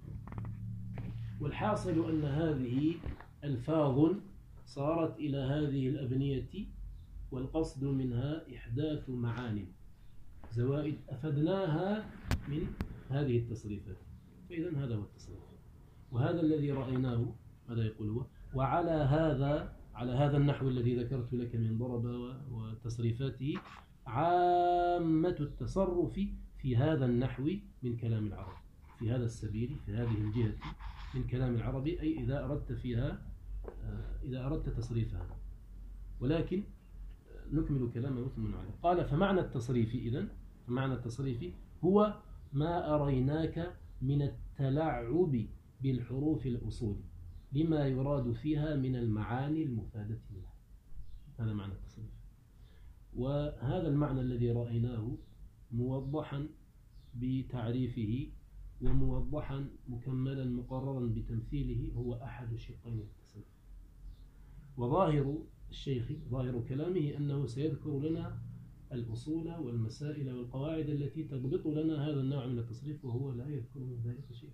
والحاصل أن هذه ألفاظ صارت إلى هذه الأبنية، والقصد منها إحداث معاني زوائد أفدناها من هذه التصريفات. فإذا هذا هو التصريف، وهذا الذي رأيناه. هذا يقول هو وعلى هذا على هذا النحو الذي ذكرت لك من ضرب وتصريفاته عامة التصرف في هذا النحو من كلام العرب، في هذا السبيل، في هذه الجهة من كلام العرب، أي إذا أردت فيها إذا أردت تصريفها. ولكن نكمل كلامه ثم نعلم. قال فمعنى التصريف إذن فمعنى التصريف هو ما أريناك من التلعب بالحروف الأصول لما يراد فيها من المعاني المفادة لها. هذا معنى التصريف، وهذا المعنى الذي رأيناه موضحا بتعريفه وموضحا مكملا مقررا بتمثيله هو أحد شقين التصريف. وظاهر الشيخ ظاهر كلامه أنه سيذكر لنا الأصول والمسائل والقواعد التي تضبط لنا هذا النوع من التصريف، وهو لا يذكر من ذلك شيء،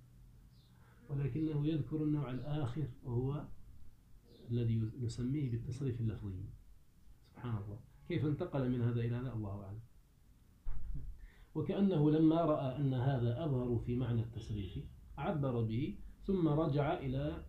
ولكنه يذكر النوع الآخر وهو الذي نسميه بالتصريف اللفظي. سبحان الله، كيف انتقل من هذا إلى هذا الله أعلم. وكأنه لما رأى أن هذا أظهر في معنى التصريف عبر به، ثم رجع إلى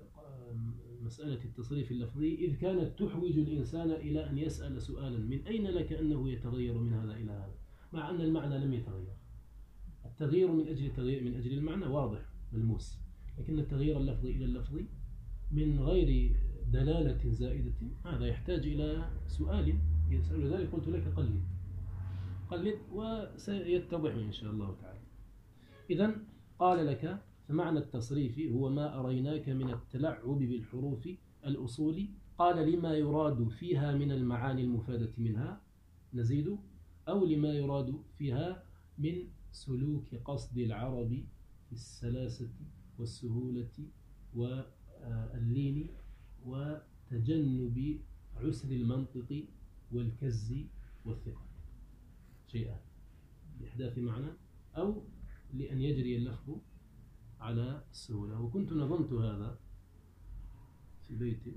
مسألة التصريف اللفظي، إذ كانت تحوج الإنسان إلى أن يسأل سؤالا: من أين لك أنه يتغير من هذا إلى هذا، مع أن المعنى لم يتغير. التغيير من أجل التغيير من أجل المعنى واضح ملموس، لكن التغيير اللفظي إلى اللفظي من غير دلالة زائدة هذا يحتاج إلى سؤال يسأل. ذلك قلت لك قلد قلد وسيتضح إن شاء الله تعالى. إذن قال لك: فمعنى التصريف هو ما أريناك من التلعب بالحروف الأصول. قال: لما يراد فيها من المعاني المفادة منها، نزيد، أو لما يراد فيها من سلوك قصد العرب في السلاسة والسهولة واللين وتجنب عسر المنطق والكز والثقة، شيئا لإحداث معنى أو لأن يجري اللفظ على السهولة. وكنت نظمت هذا في بيتي،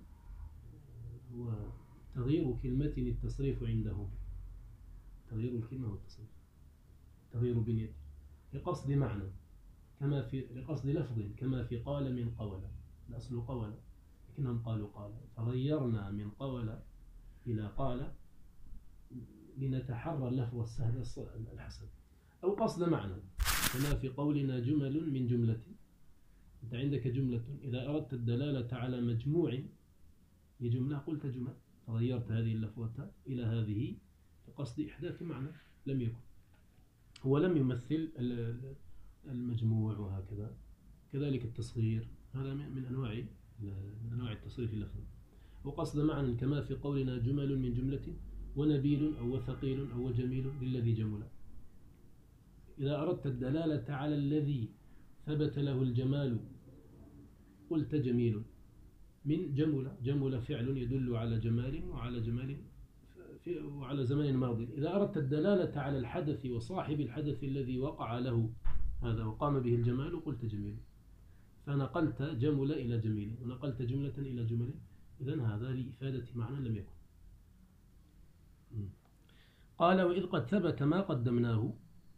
هو تغيير كلمة التصريف عندهم، تغيير الكلمة والتصريف، تغيير بنيته لقصد معنى كما في لقصد لفظ كما في قال من قول، الأصل قول لكنهم قالوا قال، فغيرنا من قول إلى قال لنتحرى اللفظ السهل الحسن. أو قصد معنى كما في قولنا جمل من جملة. أنت عندك جملة، إذا أردت الدلالة على مجموع لجملة قلت جمل، فغيرت هذه اللفظة إلى هذه بقصد إحداث معنى لم يكن، هو لم يمثل المجموع وهكذا. كذلك التصغير، هذا من أنواع من أنواع التصريف اللفظي. وقصد معنى كما في قولنا جمل من جملة ونبيل أو وثقيل أو جميل للذي جمل. إذا أردت الدلالة على الذي ثبت له الجمال قلت جميل من جمل، جمل فعل يدل على جمال وعلى جمال في وعلى زمان ماضي. إذا أردت الدلالة على الحدث وصاحب الحدث الذي وقع له هذا وقام به الجمال قلت جميل، فنقلت جمل إلى جميل ونقلت جملة إلى جمل. إذن هذا لإفادة معنى لم يكن. قال: وإذ قد ثبت ما قدمناه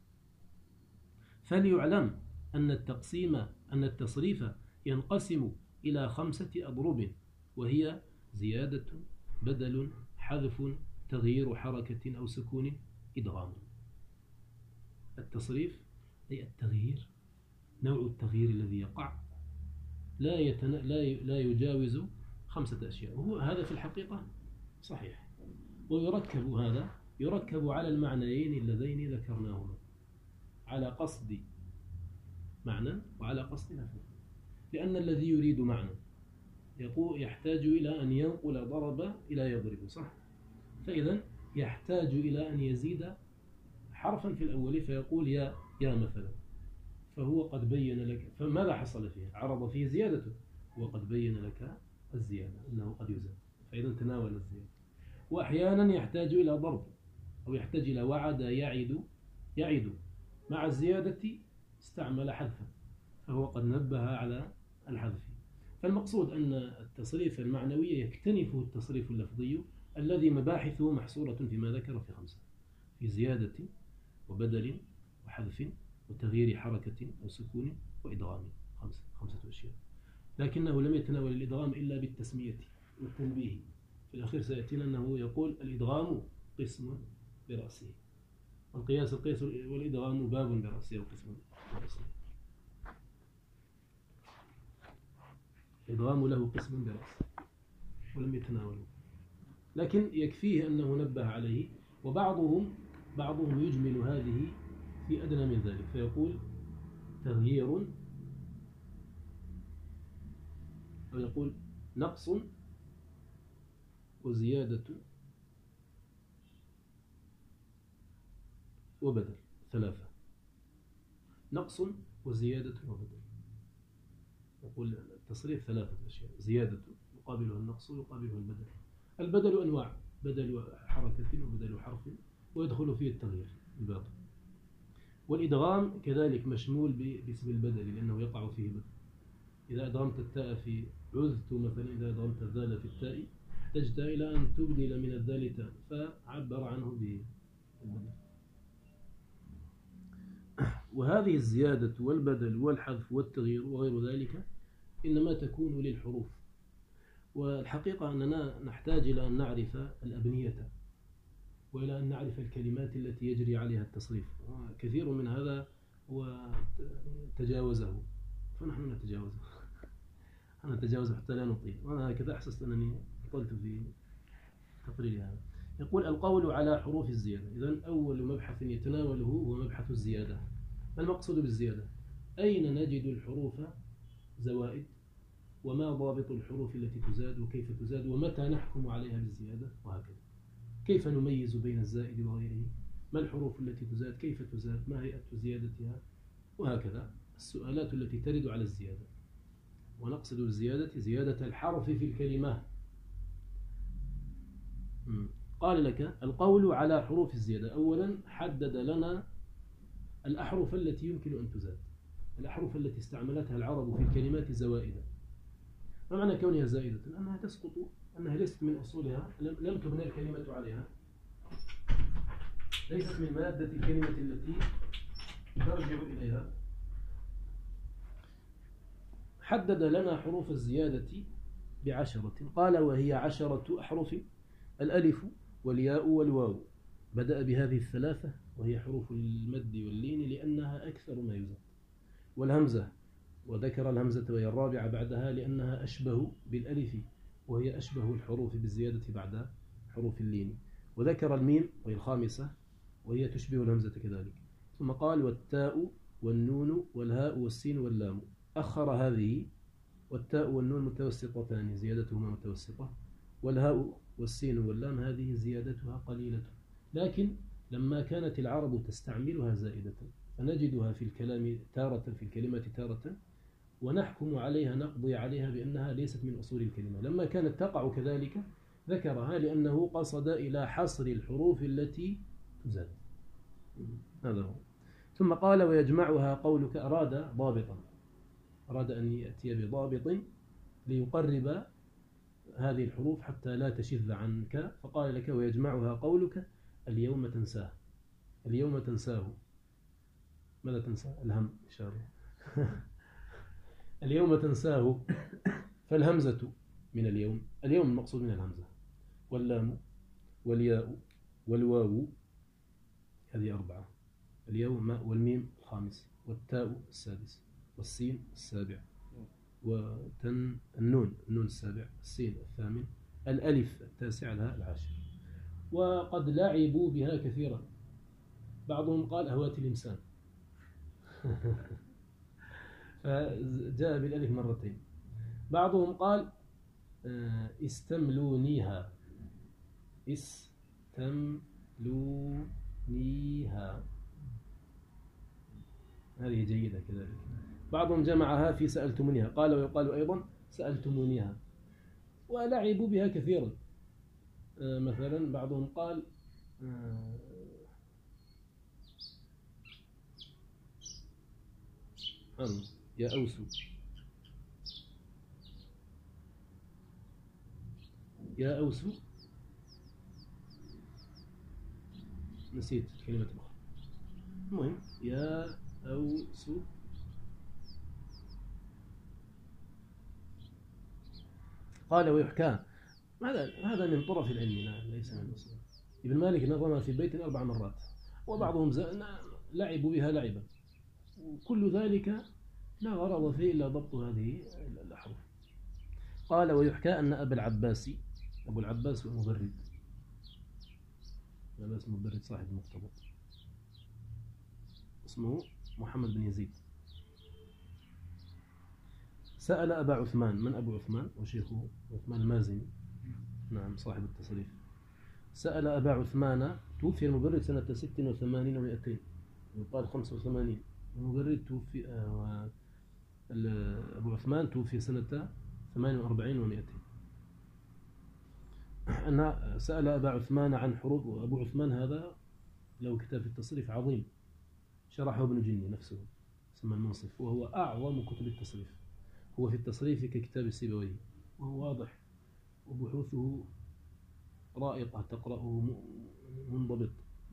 فليعلم أن التقسيم أن التصريف ينقسم إلى خمسة أضرب، وهي زيادة، بدل، حذف، تغيير حركة أو سكون، إدغام. التصريف أي التغيير، نوع التغيير الذي يقع لا يتن... لا لا يجاوز خمسة أشياء، وهو هذا في الحقيقة صحيح. ويركب هذا يركب على المعنيين اللذين ذكرناهما، على قصد معنى وعلى قصد لفظ. لأن الذي يريد معنى يقول يحتاج إلى أن ينقل ضرب إلى يضرب، صح؟ فإذا يحتاج إلى أن يزيد حرفا في الأول فيقول يا يا مثلا، فهو قد بين لك. فماذا حصل فيه؟ عرض فيه زيادته، وقد بين لك الزيادة أنه قد يزاد، فإذا تناول الزيادة. وأحيانا يحتاج إلى ضرب، أو يحتاج إلى وعد يعد يعد مع الزيادة استعمل حذفا، فهو قد نبه على الحذف. فالمقصود أن التصريف المعنوي يكتنفه التصريف اللفظي الذي مباحثه محصورة فيما ذكر في خمسة: في زيادة وبدل وحذف وتغيير حركة أو سكون وإدغام. خمسة خمسة أشياء، لكنه لم يتناول الإدغام إلا بالتسمية والتنبيه. في الأخير سيأتينا أنه يقول الإدغام قسم برأسه، والقياس القياس والإدغام باب برأسه وقسم برأسه. الإدغام له قسم برأسه ولم يتناوله، لكن يكفيه أنه نبه عليه. وبعضهم بعضهم يجمل هذه في أدنى من ذلك فيقول تغيير، أو يقول نقص وزيادة وبدل، ثلاثة: نقص وزيادة وبدل. يقول التصريف ثلاثة أشياء: زيادة يقابلها النقص ويقابلها البدل، البدل أنواع، بدل حركة وبدل حرف، ويدخل فيه التغيير الباطن. والإدغام كذلك مشمول باسم البدل لأنه يقع فيه بدل. إذا أدغمت التاء في عذت مثلا، إذا أدغمت الذال في التاء احتجت إلى أن تبدل من الذال تاء فعبر عنه بالبدل. وهذه الزيادة والبدل والحذف والتغيير وغير ذلك إنما تكون للحروف. والحقيقة أننا نحتاج إلى أن نعرف الأبنية وإلى أن نعرف الكلمات التي يجري عليها التصريف، وكثير من هذا وتجاوزه، فنحن نتجاوزه أنا أتجاوزه حتى لا نطيل، وأنا هكذا أحسست أنني طلت في تقرير هذا. يقول القول على حروف الزيادة. إذن أول مبحث يتناوله هو مبحث الزيادة. ما المقصود بالزيادة؟ أين نجد الحروف زوائد، وما ضابط الحروف التي تزاد وكيف تزاد، ومتى نحكم عليها بالزيادة، وهكذا. كيف نميز بين الزائد وغيره، ما الحروف التي تزاد، كيف تزاد، ما هيئة زيادتها، وهكذا السؤالات التي ترد على الزيادة. ونقصد بالزيادة زيادة الحرف في الكلمة. قال لك القول على حروف الزيادة. أولا حدد لنا الأحرف التي يمكن أن تزاد، الأحرف التي استعملتها العرب في الكلمات زوائدا. ما معنى كونها زائدة؟ أنها تسقط، أنها ليست من أصولها، لم تبنى الكلمة عليها، ليست من مادة الكلمة التي ترجع إليها. حدد لنا حروف الزيادة بعشرة، قال وهي عشرة أحرف: الألف والياء والواو. بدأ بهذه الثلاثة وهي حروف المد واللين لأنها أكثر ما يزاد، والهمزة، وذكر الهمزة وهي الرابعة بعدها لأنها أشبه بالألف وهي أشبه الحروف بالزيادة بعد حروف اللين، وذكر الميم وهي الخامسة وهي تشبه الهمزة كذلك. ثم قال والتاء والنون والهاء والسين واللام. أخر هذه، والتاء والنون متوسطتان زيادتهما متوسطة، والهاء والسين واللام هذه زيادتها قليلة، لكن لما كانت العرب تستعملها زائدة فنجدها في الكلام تارة، في الكلمة تارة، ونحكم عليها، نقضي عليها بأنها ليست من أصول الكلمة. لما كانت تقع كذلك ذكرها لأنه قصد إلى حصر الحروف التي تزاد. هذا هو. ثم قال ويجمعها قولك. أراد ضابطا، أراد أن يأتي بضابط ليقرب هذه الحروف حتى لا تشذ عنك، فقال لك ويجمعها قولك اليوم تنساه. اليوم تنساه، ماذا تنسى؟ الهم إن شاء الله. اليوم تنساه، فالهمزة من اليوم، اليوم المقصود من الهمزة، واللام والياء والواو، هذه أربعة، اليوم والميم الخامس، والتاء السادس، والسين السابع، وتن النون النون السابع، السين الثامن، الألف التاسع، لها العاشر. وقد لعبوا بها كثيرا، بعضهم قال أهوات الإنسان فجاء بالألف مرتين. بعضهم قال استملونيها، استملونيها، هذه جيدة كذلك. بعضهم جمعها في سألتمونيها، قال ويقال أيضا سألتمونيها. ولعبوا بها كثيرا، مثلا بعضهم قال يا أوس، يا أوس، نسيت الكلمة الأخرى، المهم يا أوس. قال ويحكى، هذا هذا من طرف العلم ليس من أصول. ابن مالك نظمها في بيت أربع مرات، وبعضهم لعبوا بها لعبا، وكل ذلك لا غرض فيه إلا ضبط هذه الأحرف. قال ويحكى أن أبا العباس، أبو العباس المبرد، العباس المبرد صاحب المقتضى، اسمه محمد بن يزيد، سأل أبا عثمان. من أبو عثمان؟ وشيخه عثمان المازني، نعم صاحب التصريف. سأل أبا عثمان، توفي المبرد سنة ست وثمانين ومئتين، يقال خمسة وثمانين. المبرد توفي آه أبو عثمان توفي سنة ثمان وأربعين ومئتين. أن سأل أبا عثمان عن حروف، وأبو عثمان هذا له كتاب في التصريف عظيم شرحه ابن جني نفسه اسمه المنصف، وهو أعظم كتب التصريف. هو في التصريف ككتاب السيبويه، وهو واضح وبحوثه رائقة تقرأه منضبط،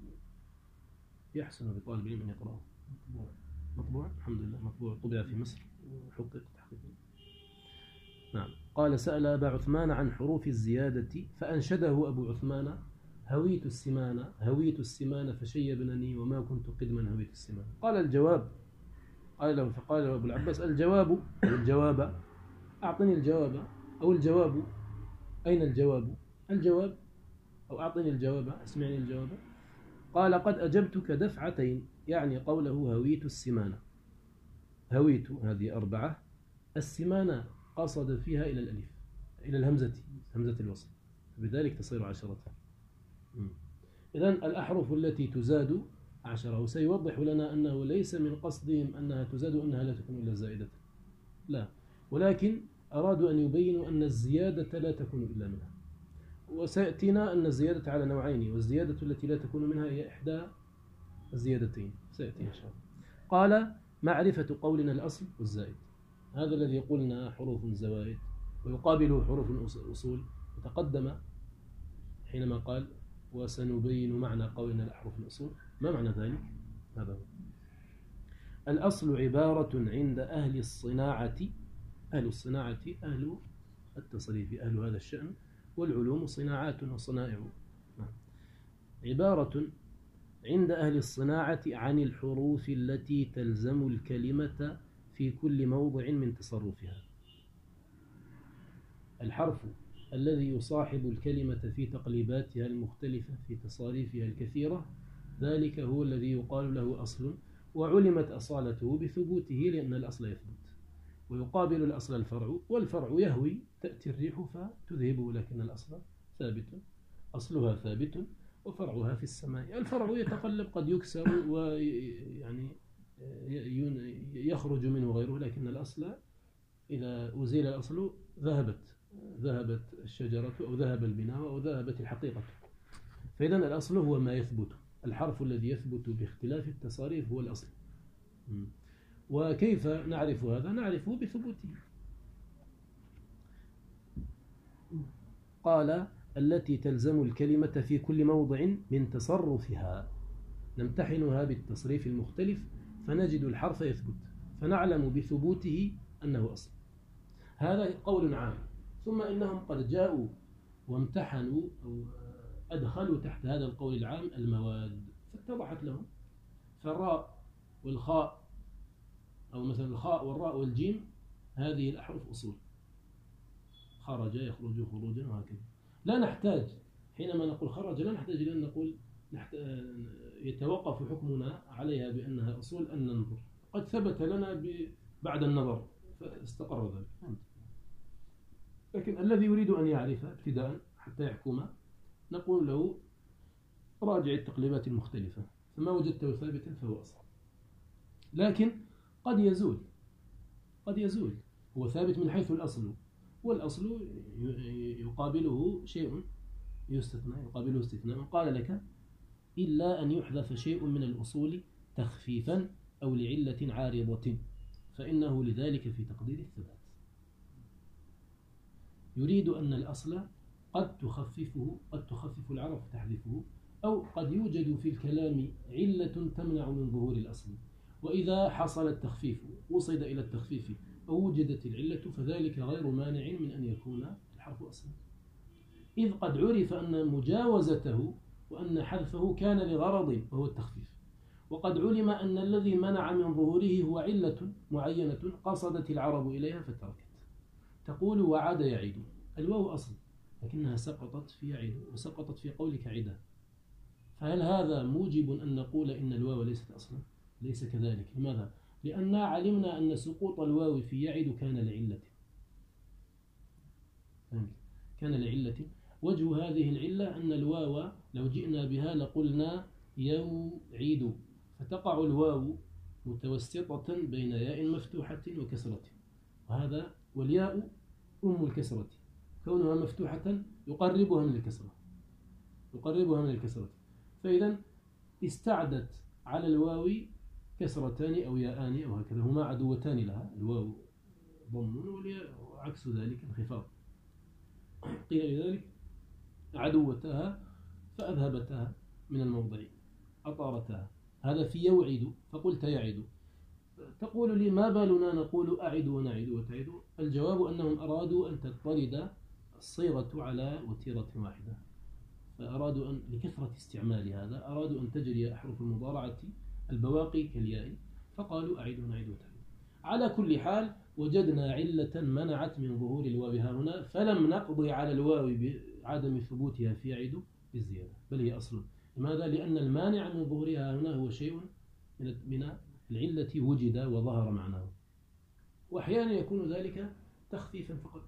يحسن لطالب العلم أن يقرأه. مطبوع الحمد لله، مطبوع طبع في مصر حقق تحقيقا. نعم. قال سأل أبا عثمان عن حروف الزيادة فأنشده أبو عثمان: هويت السمان هويت السمان فشيبنني وما كنت قدما هويت السمان. قال الجواب، قال له فقال له أبو العباس: الجواب أو الجواب، أعطني الجواب أو الجواب، أين الجواب؟ الجواب أو أعطني الجواب، اسمعني الجواب. قال: قد أجبتك دفعتين، يعني قوله هويت السمان. هويت هذه أربعة، السمان قصد فيها إلى الألف، إلى الهمزة، همزة الوصل، بذلك تصير عشرة. إذن الأحرف التي تزاد عشرة، وسيوضح لنا أنه ليس من قصدهم أنها تزاد وأنها لا تكون إلا زائدة، لا، ولكن أرادوا أن يبينوا أن الزيادة لا تكون إلا منها. وسيأتينا أن الزيادة على نوعين، والزيادة التي لا تكون منها هي إحدى الزيادتين، سيأتي إن شاء الله. قال: معرفة قولنا الأصل والزائد، هذا الذي قلنا حروف زوائد ويقابله حروف أصول، وتقدم حينما قال: وسنبين معنى قولنا الأحرف الأصول. ما معنى ذلك؟ هذا هو. الأصل عبارة عند أهل الصناعة، أهل الصناعة أهل التصريف، أهل هذا الشأن، والعلوم صناعات وصنائع. عبارة عند أهل الصناعة عن الحروف التي تلزم الكلمة في كل موضع من تصرفها. الحرف الذي يصاحب الكلمة في تقليباتها المختلفة في تصاريفها الكثيرة، ذلك هو الذي يقال له أصل، وعلمت أصالته بثبوته لأن الأصل يثبت. ويقابل الأصل الفرع، والفرع يهوي، تأتي الريح فتذهبه، لكن الأصل ثابت، أصلها ثابت وفرعها في السماء. الفرع يتقلب، قد يكسر ويعني يخرج منه غيره، لكن الأصل إذا أزيل الأصل ذهبت ذهبت الشجرة أو ذهب البناء أو ذهبت الحقيقة. فإذا الأصل هو ما يثبت، الحرف الذي يثبت باختلاف التصاريف هو الأصل. وكيف نعرف هذا؟ نعرفه بثبوته. قال: التي تلزم الكلمة في كل موضع من تصرفها، نمتحنها بالتصريف المختلف فنجد الحرف يثبت، فنعلم بثبوته أنه أصل. هذا قول عام. ثم إنهم قد جاءوا وامتحنوا أو أدخلوا تحت هذا القول العام المواد، فاتضحت لهم. فالراء والخاء، أو مثلا الخاء والراء والجيم، هذه الأحرف أصول، خرج يخرج خروجا وهكذا. لا نحتاج حينما نقول خرج لا نحتاج إلى أن نقول يتوقف حكمنا عليها بأنها أصول أن ننظر، قد ثبت لنا بعد النظر فاستقر ذلك. لكن الذي يريد أن يعرف ابتداء حتى يحكم، نقول له راجع التقليبات المختلفة، فما وجدته ثابتا فهو أصل. لكن قد يزول، قد يزول، هو ثابت من حيث الأصل، والأصل يقابله شيء يستثنى، يقابله استثناء. قال لك: إلا أن يحذف شيء من الأصول تخفيفا أو لعلة عارضة، فإنه لذلك في تقدير الثبات. يريد أن الأصل قد تخففه، قد تخفف العرب تحذفه، أو قد يوجد في الكلام علة تمنع من ظهور الأصل، وإذا حصل التخفيف وصل إلى التخفيف أو وجدت العلة فذلك غير مانع من أن يكون الحرف أصلا، إذ قد عرف أن مجاوزته وأن حذفه كان لغرض وهو التخفيف، وقد علم أن الذي منع من ظهوره هو علة معينة قصدت العرب إليها فتركت. تقول: وعاد يعيد، الواو أصل لكنها سقطت في يعيد وسقطت في قولك عدا، فهل هذا موجب أن نقول إن الواو ليست أصلا؟ ليس كذلك. لماذا؟ لأننا علمنا أن سقوط الواو في يعد كان لعلة، كان لعلة. وجه هذه العلة أن الواو لو جئنا بها لقلنا يوعد، فتقع الواو متوسطة بين ياء مفتوحة وكسرة، وهذا والياء أم الكسرة، كونها مفتوحة يقربها من الكسرة، يقربها من الكسرة. فإذا استعدت على الواو كسرتان أو ياءان أو هكذا، هما عدوتان لها، الواو ضم والياء عكس ذلك انخفاض. قيل لذلك عدوتها فأذهبتها من الموضع، أطارتها. هذا في يوعد، فقلت يعد. تقول لي ما بالنا نقول أعد ونعد وتعد؟ الجواب أنهم أرادوا أن تضطرد الصيغة على وتيرة واحدة، فأرادوا أن لكثرة استعمال هذا أرادوا أن تجري أحرف المضارعة البواقي كالياء، فقالوا أعد ونعد وتعد. على كل حال وجدنا علة منعت من ظهور الواو ها هنا، فلم نقضي على الواو بعدم ثبوتها في يعد بالزيادة، بل هي أصل. لماذا؟ لأن المانع من ظهورها هنا هو شيء من العلة وجد وظهر معناه، وأحيانا يكون ذلك تخفيفا فقط،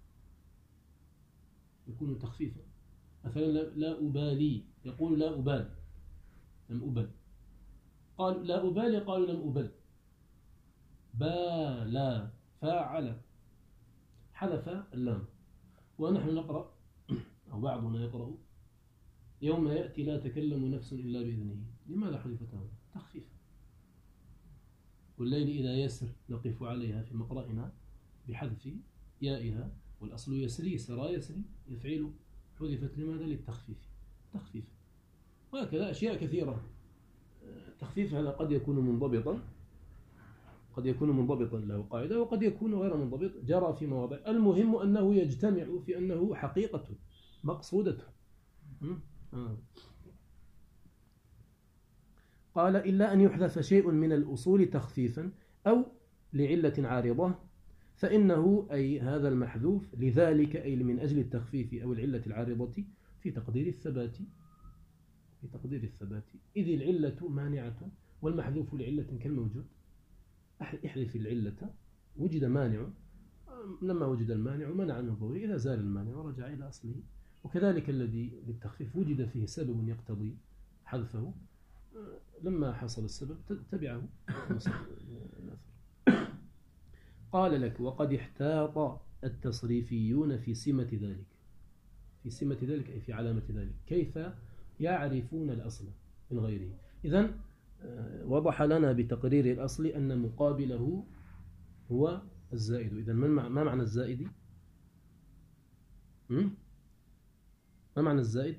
يكون تخفيفا. مثلا لا أبالي، يقول لا أبال، لم أبل. قال لا أبالي، قالوا لم أبل. بالا فاعل، حذف اللام. ونحن نقرأ أو بعضنا يقرأ يوم يأتي لا تكلم نفس إلا بإذنه. لماذا حذفتها؟ تخفيف. والليل إذا يسر نقف عليها في مقرأنا بحذف يائها، والأصل يسري، سرى يسري يفعل، حذفت لماذا؟ للتخفيف، تخفيف. وهكذا أشياء كثيرة. التخفيف هذا قد يكون منضبطا، قد يكون منضبطا له قاعدة، وقد يكون غير منضبط جرى في مواضع. المهم أنه يجتمع في أنه حقيقة مقصودة. آه. قال إلا أن يحذف شيء من الأصول تخفيفا أو لعلة عارضة، فإنه أي هذا المحذوف لذلك، أي من أجل التخفيف أو العلة العارضة في تقدير الثبات، في تقدير الثبات، إذ العلة مانعة والمحذوف لعلة كالموجود. احذف العلة، وجد مانع، لما وجد المانع منع من ظهوره، إذا زال المانع ورجع إلى أصله. وكذلك الذي للتخفيف وجد فيه سبب يقتضي حذفه، لما حصل السبب تبعه. قال لك وقد احتاط التصريفيون في سمة ذلك، في سمة ذلك أي في علامة ذلك، كيف يعرفون الأصل من غيره. إذن وضح لنا بتقرير الأصل أن مقابله هو الزائد. إذن ما معنى الزائد؟ ما معنى الزائد؟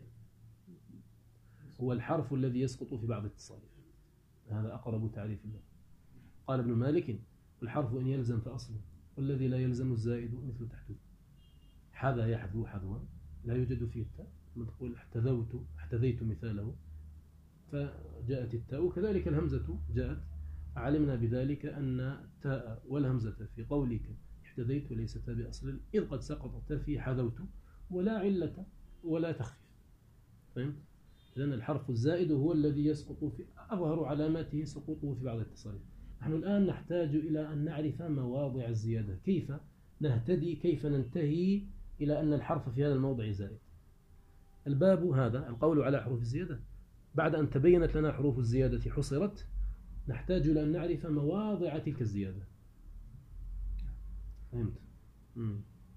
هو الحرف الذي يسقط في بعض التصاريف، هذا أقرب تعريف له. قال ابن مالك الحرف إن يلزم فأصله، والذي لا يلزم الزائد مثل تحته. حذا يحذو حذوا لا يوجد فيه التاء، تقول احتذوت احتذيت مثاله فجاءت التاء، وكذلك الهمزة جاءت. علمنا بذلك أن التاء والهمزة في قولك احتذيت ليستا بأصل، إذ قد سقطت في حذوت ولا علة ولا تخفيف. فهمت؟ لأن الحرف الزائد هو الذي يسقط في أظهر علاماته سقوطه في بعض التصاريف. نحن الآن نحتاج إلى أن نعرف مواضع الزيادة، كيف نهتدي، كيف ننتهي إلى أن الحرف في هذا الموضع زائد. الباب هذا القول على حروف الزيادة، بعد أن تبينت لنا حروف الزيادة حصرت، نحتاج إلى أن نعرف مواضع تلك الزيادة. فهمت؟ مم.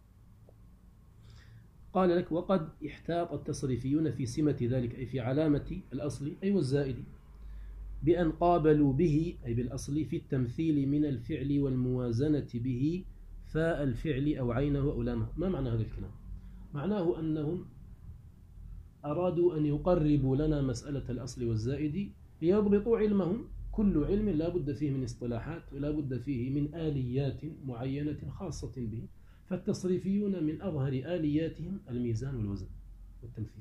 قال لك وقد احتاط التصريفيون في سمة ذلك أي في علامة الأصل أي والزائد، بأن قابلوا به أي بالأصل في التمثيل من الفعل والموازنة به فاء الفعل أو عينه أو لامه. ما معنى هذا الكلام؟ معناه أنهم أرادوا أن يقربوا لنا مسألة الأصل والزائد ليضبطوا علمهم. كل علم لا بد فيه من اصطلاحات ولا بد فيه من آليات معينة خاصة به، فالتصريفيون من أظهر آلياتهم الميزان والوزن والتمثيل.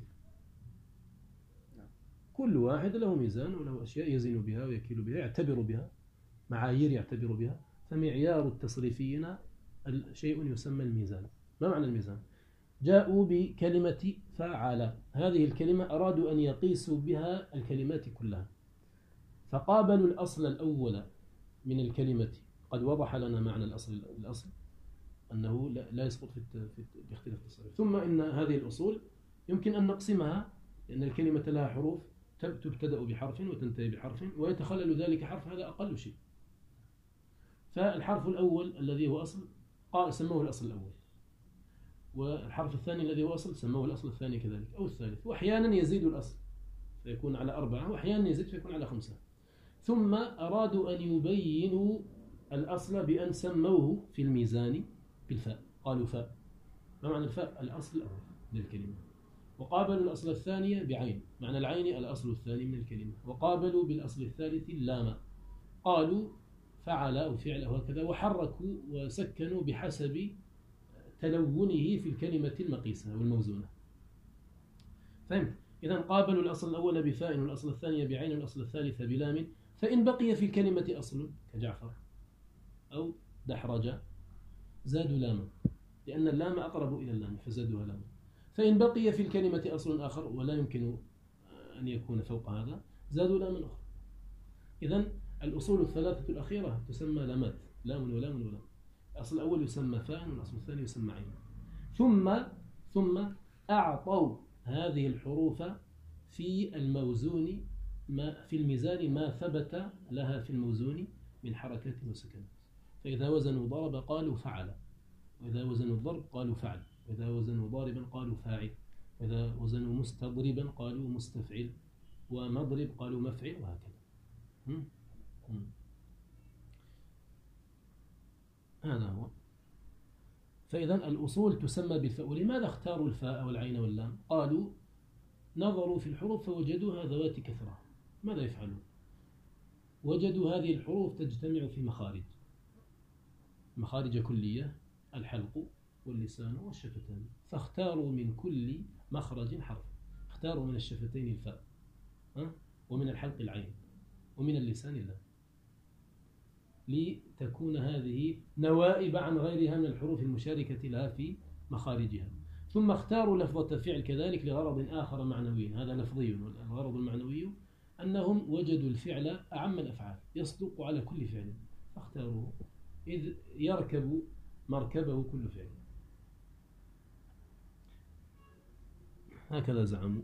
كل واحد له ميزان وله أشياء يزن بها ويكيل بها، يعتبر بها، معايير يعتبر بها. فمعيار التصريفيين شيء يسمى الميزان. ما معنى الميزان؟ جاءوا بكلمة فعل، هذه الكلمة أرادوا أن يقيسوا بها الكلمات كلها، فقابلوا الأصل الأول من الكلمة. قد وضح لنا معنى الأصل الأصل أنه لا يسقط في اختلاف التصريف. ثم إن هذه الأصول يمكن أن نقسمها، لأن الكلمة لها حروف تبتدأ بحرف وتنتهي بحرف ويتخلل ذلك حرف، هذا أقل شيء. فالحرف الأول الذي هو أصل قال سموه الأصل الأول، والحرف الثاني الذي هو أصل سموه الأصل الثاني كذلك أو الثالث، وأحيانا يزيد الأصل فيكون على أربعة، وأحيانا يزيد فيكون على خمسة. ثم أرادوا أن يبينوا الأصل بأن سموه في الميزان بالفاء، قالوا فاء. ما معنى الفاء؟ الأصل الأول للكلمة. وقابلوا الأصل الثانية بعين، معنى العين الأصل الثاني من الكلمة. وقابلوا بالأصل الثالث اللام، قالوا فعل أو فعل وهكذا، وحركوا وسكنوا بحسب تلونه في الكلمة المقيسة والموزونة. فهمت؟ إذن قابلوا الأصل الأول بفاء والأصل الثاني بعين والأصل الثالث بلام، فإن بقي في الكلمة أصل كجعفر أو دحرج زادوا لاما، لأن اللام أقرب إلى اللام فزادوها لاما. فإن بقي في الكلمة أصل آخر ولا يمكن أن يكون فوق هذا زادوا لاما أخرى. إذن الأصول الثلاثة الأخيرة تسمى لامات، لام ولام ولام. الأصل الأول يسمى فاء والأصل الثاني يسمى عين. ثم ثم أعطوا هذه الحروف في الموزون ما في الميزان ما ثبت لها في الموزون من حركات وسكنات. فإذا وزنوا ضرب قالوا فعل، وإذا وزنوا الضرب قالوا فعل، وإذا وزنوا ضاربا قالوا فاعل، وإذا وزنوا مستضربا قالوا مستفعل، ومضرب قالوا مفعل، وهكذا. هم؟ هم. هذا هو. فإذا الأصول تسمى بالفاء. ولماذا اختاروا الفاء والعين واللام؟ قالوا نظروا في الحروف فوجدوها ذوات كثرة. ماذا يفعلون؟ وجدوا هذه الحروف تجتمع في مخارج، مخارج كلية، الحلق واللسان والشفتان، فاختاروا من كل مخرج حرف. اختاروا من الشفتين الفاء، ومن الحلق العين، ومن اللسان اللام، لتكون هذه نوائب عن غيرها من الحروف المشاركة لها في مخارجها. ثم اختاروا لفظة فعل كذلك لغرض آخر معنوي، هذا لفظي. والغرض المعنوي أنهم وجدوا الفعل أعم الأفعال يصدق على كل فعل فاختاروه، إذ يركب مركبه كل فعل. هكذا زعموا.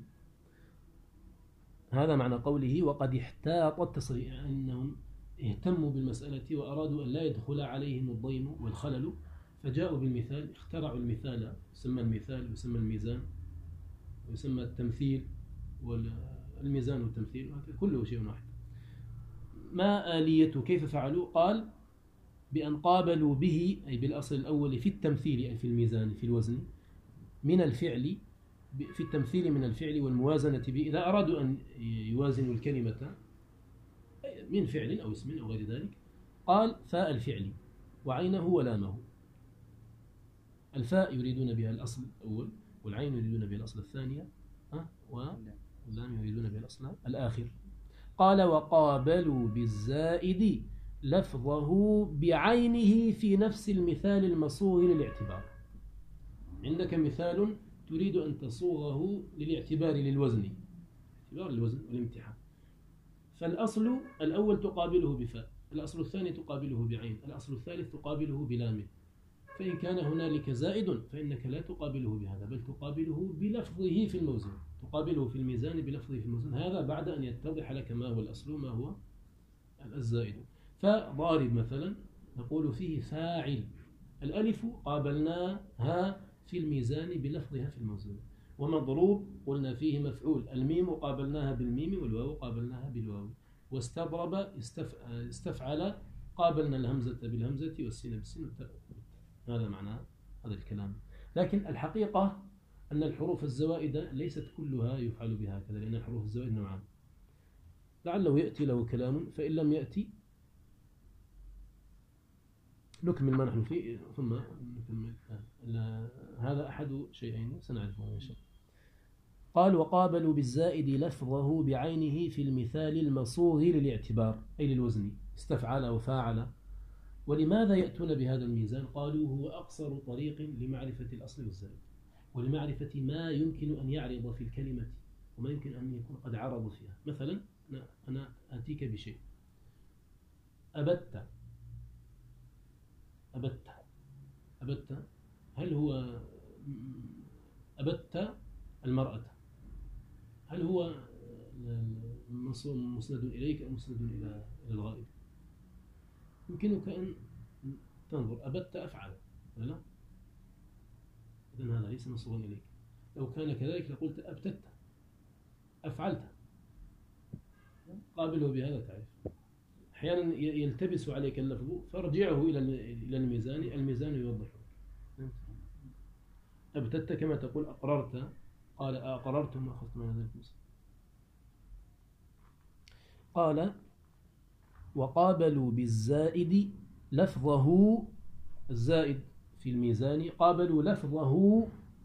هذا معنى قوله وقد احتاط التصريح، يعني أنهم اهتموا بالمسألة وأرادوا أن لا يدخل عليهم الضيم والخلل، فجاءوا بالمثال. اخترعوا المثال، يسمى المثال ويسمى الميزان ويسمى التمثيل، والميزان والتمثيل كله شيء واحد. ما آليته؟ كيف فعلوا؟ قال بأن قابلوا به، أي بالأصل الأول في التمثيل، أي في الميزان في الوزن، من الفعل، في التمثيل من الفعل والموازنة به. إذا أرادوا أن يوازنوا الكلمة من فعل أو اسم أو غير ذلك، قال فاء الفعل وعينه ولامه. الفاء يريدون بها الأصل الأول، والعين يريدون بها الأصل الثانية، واللام يريدون بها الأصل الآخر. قال وقابلوا بالزائد لفظه بعينه في نفس المثال المصوغ للاعتبار. عندك مثال تريد أن تصوغه للاعتبار للوزن، اعتبار الوزن والامتحان، فالأصل الأول تقابله بفاء، الأصل الثاني تقابله بعين، الأصل الثالث تقابله بلام. فإن كان هنالك زائد فإنك لا تقابله بهذا، بل تقابله بلفظه في الموزن، تقابله في الميزان بلفظه في الموزن. هذا بعد أن يتضح لك ما هو الأصل وما هو الزائد. فضارب مثلا نقول فيه فاعل، الألف قابلناها في الميزان بلفظها في الموزن. ومضروب قلنا فيه مفعول، الميم قابلناها بالميم والواو قابلناها بالواو. واستضرب استفعل قابلنا الهمزة بالهمزة والسين بالسين. هذا معنى هذا الكلام. لكن الحقيقة أن الحروف الزوائد ليست كلها يفعل بها هكذا، لأن الحروف الزوائد نوعان، لعله يأتي له كلام، فإن لم يأتي نكمل ما نحن فيه ثم نكمل. هذا أحد شيئين سنعرفه إن شاء الله. قال وقابلوا بالزائد لفظه بعينه في المثال المصوغ للاعتبار، أي للوزن، استفعل وفاعل. ولماذا يأتون بهذا الميزان؟ قالوا هو أقصر طريق لمعرفة الأصل والزائد، ولمعرفة ما يمكن أن يعرض في الكلمة وما يمكن أن يكون قد عرض فيها. مثلا أنا أتيك بشيء، أبت أبت أبت هل هو أبت المرأة، هل هو مسند إليك أو مسند إلى الغائب؟ يمكنك أن تنظر أبت أفعل، لا؟ إذن هذا ليس منصوبا إليك. لو كان كذلك لقلت أبتت، أفعلت، قابله بهذا تعرف. أحيانا يلتبس عليك اللفظ فارجعه إلى إلى الميزان، الميزان يوضحه. أبتت كما تقول أقررت، قال أقررتم وأخذت من ذلك المسلم. قال وقابلوا بالزائد لفظه، الزائد في الميزان قابلوا لفظه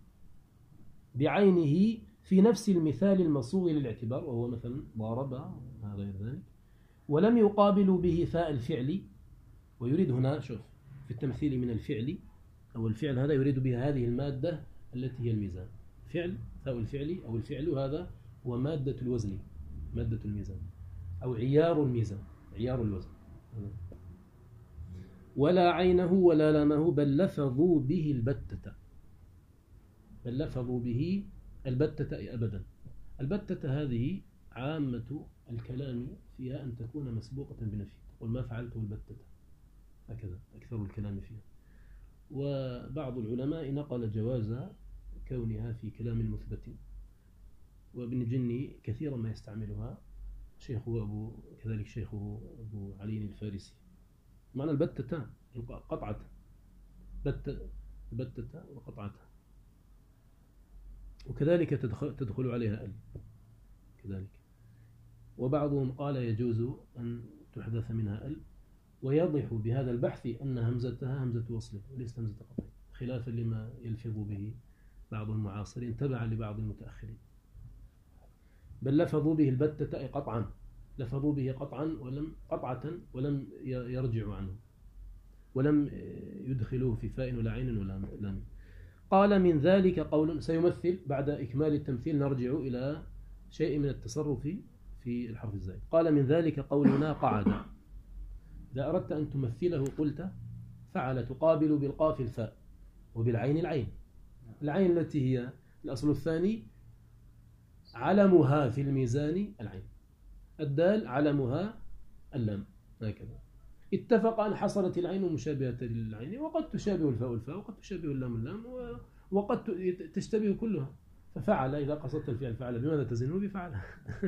بعينه في نفس المثال المصوغ للاعتبار، وهو مثلا ضارب غير ذلك، ولم يقابلوا به فاء الفعل. ويريد هنا شوف في التمثيل من الفعل أو الفعل هذا يريد بها هذه المادة التي هي الميزان. فعل فاء الفعل أو الفعل هذا هو مادة الوزن، مادة الميزان أو عيار الميزان، عيار الوزن. ولا عينه ولا لامه بل لفظوا به البتة، بل لفظوا به البتة أبدا. البتة هذه عامة الكلام فيها أن تكون مسبوقة بنفي، تقول ما فعلته البتة، هكذا أكثر الكلام فيها. وبعض العلماء نقل جواز كونها في كلام المثبت، وابن جني كثيرا ما يستعملها، شيخه أبو كذلك شيخه أبو علي الفارسي. معنى البتة قطعة، بتة بتة وقطعتها، وكذلك تدخل, تدخل عليها ال كذلك. وبعضهم قال يجوز أن تحدث منها ال، ويضح بهذا البحث أن همزتها همزة وصل وليست همزة قطع، خلافا لما يلفظ به بعض المعاصرين تبعا لبعض المتأخرين. بل لفظوا به البتة أي قطعا، لفظوا به قطعا ولم قطعة ولم يرجعوا عنه، ولم يدخلوه في فاء ولا عين ولا لام. قال من ذلك قول، سيمثل بعد إكمال التمثيل نرجع إلى شيء من التصرف في الحرف الزائد. قال من ذلك قولنا قعد، إذا أردت أن تمثله قلت فعل تقابل بالقاف الفاء وبالعين العين، العين التي هي الأصل الثاني علمها في الميزان العين، الدال علمها اللام، هكذا. اتفق أن حصلت العين مشابهة للعين، وقد تشابه الفاء الفاء وقد تشابه اللام اللام وقد تشتبه كلها. ففعل إذا قصدت الفعل فعل بماذا تزنه؟ بفعل.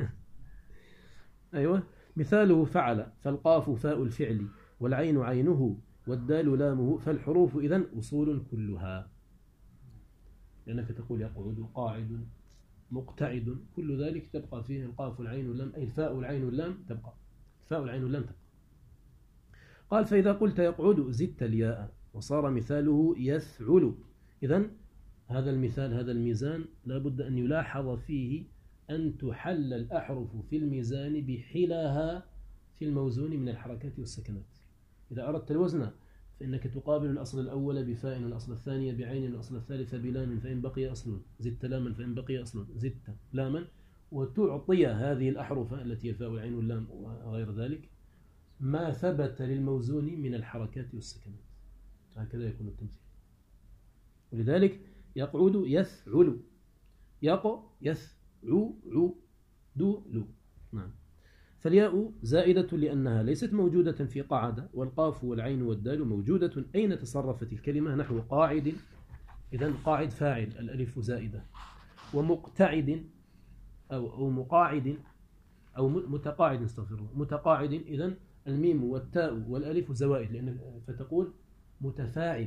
أيوة. مثاله فعل، فالقاف فاء الفعل والعين عينه والدال لامه، فالحروف إذن أصول كلها، لأنك تقول يقعد قاعد مقتعد، كل ذلك تبقى فيه القاف والعين واللام، أي الفاء والعين واللام تبقى، الفاء والعين واللام تبقى. قال فإذا قلت يقعد زدت الياء وصار مثاله يفعل. إذن هذا المثال هذا الميزان لابد أن يلاحظ فيه أن تحل الأحرف في الميزان بحلها في الموزون من الحركات والسكنات. إذا أردت الوزن فإنك تقابل الأصل الأول بفاء، والأصل الثاني بعين، والأصل الثالث بلام، فإن بقي أصل زدت لاما، فإن بقي أصل زدت لاما، وتعطي هذه الأحرف التي هي الفاء والعين واللام وغير ذلك ما ثبت للموزون من الحركات والسكنات. هكذا يكون التمثيل. ولذلك يقعد يفعل، يق يفعل دو لو. نعم. فالياء زائدة لأنها ليست موجودة في قعد، والقاف والعين والدال موجودة أين تصرفت الكلمة، نحو قاعد. إذن قاعد فاعل، الألف زائدة. ومقتعد أو أو مقاعد أو متقاعد، استغفر الله، متقاعد. إذن الميم والتاء والألف زوائد، لأن فتقول متفاعل.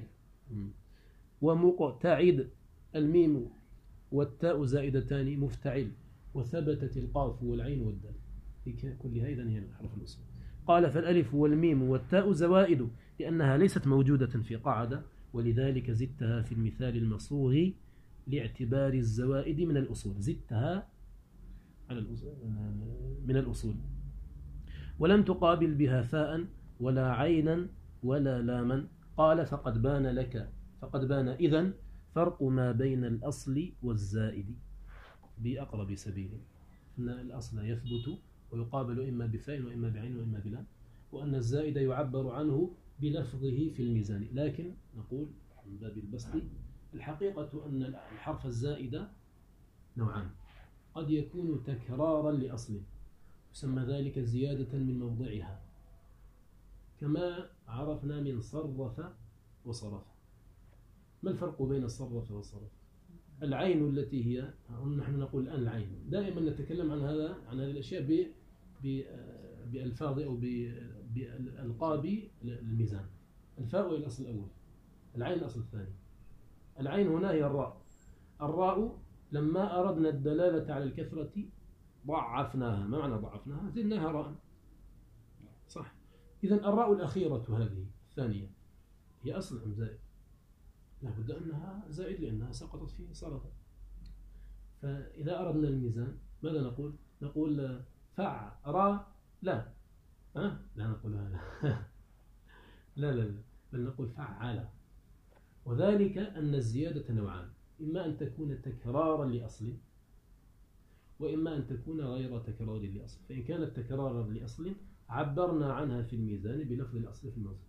ومقتعد الميم والتاء زائدتان مفتعل، وثبتت القاف والعين والدال كلها إذن هي الحرف الأصل. قال فالألف والميم والتاء زوائد لأنها ليست موجودة في قاعدة، ولذلك زدتها في المثال المصوغ لاعتبار الزوائد من الأصول، زدتها على الأصول من الأصول. ولم تقابل بها فاء ولا عينا ولا لاما. قال فقد بان لك، فقد بان إذن فرق ما بين الأصل والزائد بأقرب سبيل، أن الأصل يثبت ويقابل إما بفاء وإما بعين وإما بلام، وأن الزائد يعبر عنه بلفظه في الميزان. لكن نقول من باب البسط الحقيقة أن الحرف الزائد نوعان، قد يكون تكرارا لأصل يسمى ذلك زيادة من موضعها، كما عرفنا من صرف وصرف. ما الفرق بين صرف وصرف؟ العين التي هي، نحن نقول الآن العين، دائما نتكلم عن هذا عن هذه الأشياء ب بألفاظ أو بألقاب الميزان. الفاء هي الأصل الأول، العين الأصل الثاني. العين هنا هي الراء. الراء لما أردنا الدلالة على الكثرة ضعفناها. ما معنى ضعفناها؟ زدناها راء، صح؟ إذن الراء الأخيرة هذه الثانية هي أصل أم زائد؟ لا بد أنها زائد لأنها سقطت في صرفة. فإذا أردنا الميزان ماذا نقول؟ نقول فع را لا أه؟ لا نقول هذا لا لا لا بل نقول فعل. وذلك أن الزيادة نوعان، إما أن تكون تكرارا لأصل وإما أن تكون غير تكرار لأصل. فإن كانت تكرارا لأصل عبرنا عنها في الميزان بلفظ الأصل في الموزن.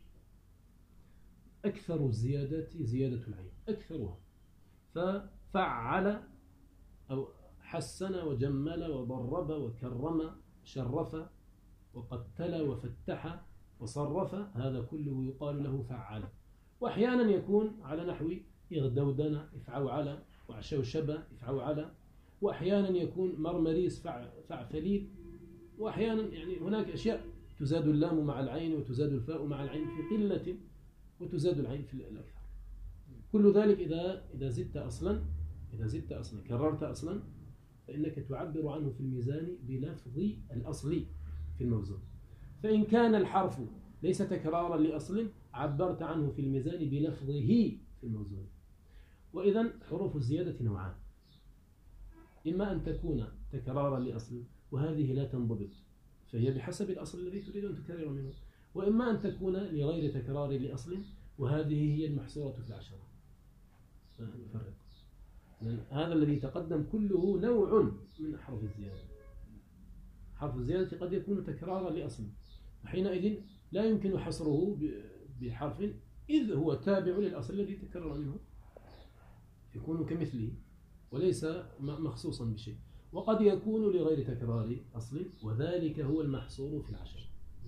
أكثر الزيادات زيادة العين، أكثرها. ففعل أو حسن وجمل وضرب وكرم شرف وقتل وفتح وصرف، هذا كله يقال له فعل. وأحيانا يكون على نحو إغدودن إفعوعل وعشوشب إفعوعل، وأحيانا يكون مرمريس فعفليل، وأحيانا يعني هناك أشياء تزاد اللام مع العين وتزاد الفاء مع العين في قلة وتزاد العين في الأكثر. كل ذلك إذا إذا زدت أصلا إذا زدت أصلا كررت أصلا فإنك تعبر عنه في الميزان بلفظ الأصل في الموزون. فإن كان الحرف ليس تكرارا لأصل عبرت عنه في الميزان بلفظه في الموزون. وإذن حروف الزيادة نوعان، إما أن تكون تكرارا لأصل وهذه لا تنضبط فهي بحسب الأصل الذي تريد أن تكرر منه، وإما أن تكون لغير تكرار لأصل وهذه هي المحصورة في العشرة. نفرق. هذا الذي تقدم كله نوع من حرف الزيادة. حرف الزيادة قد يكون تكرارا لأصل، وحينئذ لا يمكن حصره بحرف إذ هو تابع للأصل الذي تكرر منه، يكون كمثله وليس مخصوصا بشيء. وقد يكون لغير تكرار أصل وذلك هو المحصور في العشر.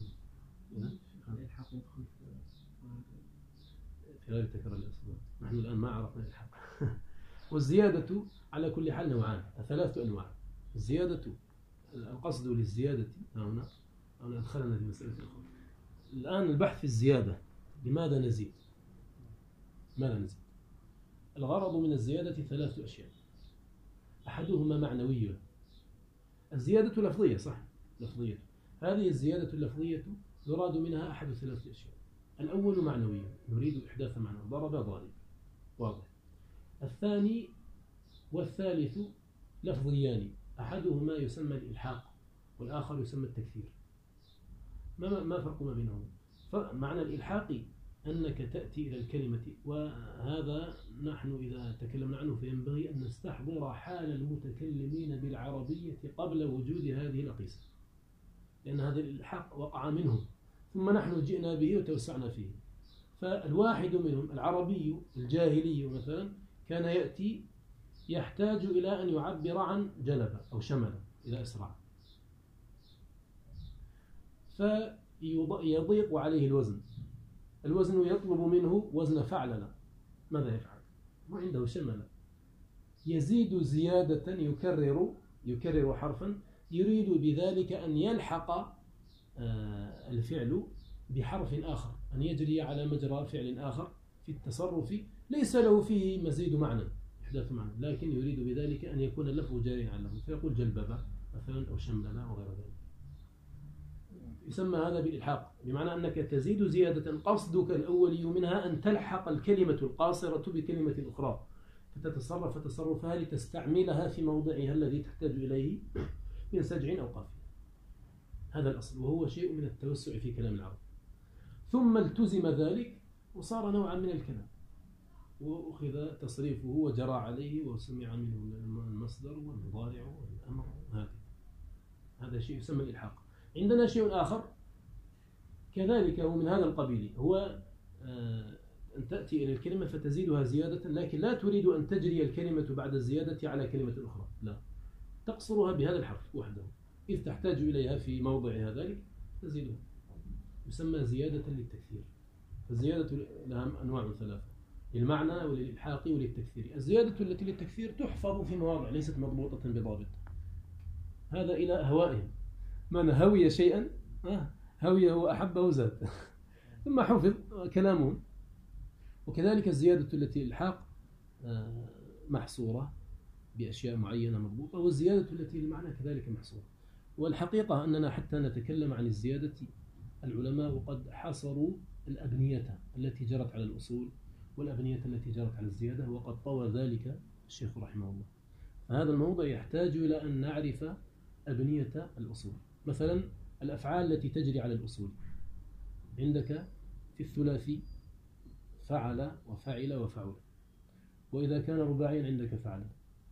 في غير تكرار الأصل نحن الآن ما عرفنا الحق. والزيادة على كل حال نوعان، ثلاثة أنواع. الزيادة القصد للزيادة هنا هنا أدخلنا في مسألة أخرى. الآن البحث في الزيادة، لماذا نزيد؟ ماذا نزيد؟ الغرض من الزيادة ثلاثة أشياء، أحدهما معنوية. الزيادة لفظية، صح؟ لفظية. هذه الزيادة اللفظية يراد منها أحد ثلاثة أشياء. الأول معنوية، نريد إحداث معنى، ضرب ضارب، واضح. الثاني والثالث لفظيان، أحدهما يسمى الإلحاق والآخر يسمى التكثير. ما ما فرق ما بينهم؟ فمعنى الإلحاق أنك تأتي إلى الكلمة، وهذا نحن إذا تكلمنا عنه فينبغي أن نستحضر حال المتكلمين بالعربية قبل وجود هذه الأقيسة، لأن هذا الإلحاق وقع منهم ثم نحن جئنا به وتوسعنا فيه. فالواحد منهم العربي الجاهلي مثلا كان يأتي يحتاج إلى أن يعبر عن جلب أو شمل إذا أسرع، فيضيق عليه الوزن. الوزن يطلب منه وزن فعلل، ماذا يفعل؟ وعنده شمل، يزيد زيادة يكرر يكرر حرفا، يريد بذلك أن يلحق الفعل بحرف آخر، أن يجري على مجرى فعل آخر في التصرف ليس له فيه مزيد معنى إحداث معنى، لكن يريد بذلك أن يكون اللفظ جاريا عليه، فيقول جلبب مثلا أو شملل وغير ذلك. يسمى هذا بالإلحاق، بمعنى أنك تزيد زيادة قصدك الأولي منها أن تلحق الكلمة القاصرة بكلمة أخرى فتتصرف تصرفها لتستعملها في موضعها الذي تحتاج إليه من سجع أو قافية. هذا الأصل، وهو شيء من التوسع في كلام العرب. ثم التزم ذلك وصار نوعا من الكلام، وأخذ تصريفه وجرى عليه وسمع منه المصدر والمضارع والأمر. هذا هذا شيء يسمى الإلحاق. عندنا شيء آخر كذلك هو من هذا القبيل، هو أن تأتي إلى الكلمة فتزيدها زيادة، لكن لا تريد أن تجري الكلمة بعد الزيادة على كلمة أخرى، لا، تقصرها بهذا الحرف وحده، إذ تحتاج إليها في موضعها ذلك تزيدها، يسمى زيادة للتكثير. فالزيادة لها أنواع ثلاثة، للمعنى وللإلحاق وللتكثير. الزيادة التي للتكثير تحفظ في مواضع ليست مضبوطة بضابط، هذا إلى أهوائهم. من هوي شيئا هويه وأحبه زاد ثم حفظ كلامهم. وكذلك الزيادة التي الإلحاق محصورة بأشياء معينة مضبوطة، والزيادة التي للمعنى كذلك محصورة. والحقيقة أننا حتى نتكلم عن الزيادة العلماء قد حصروا الأبنية التي جرت على الأصول والأبنية التي جرت على الزيادة، وقد طوى ذلك الشيخ رحمه الله. فهذا الموضوع يحتاج إلى أن نعرف أبنية الأصول. مثلا الأفعال التي تجري على الأصول، عندك في الثلاثي فعل وفعل وفعل، وإذا كان رباعيا عندك فعل.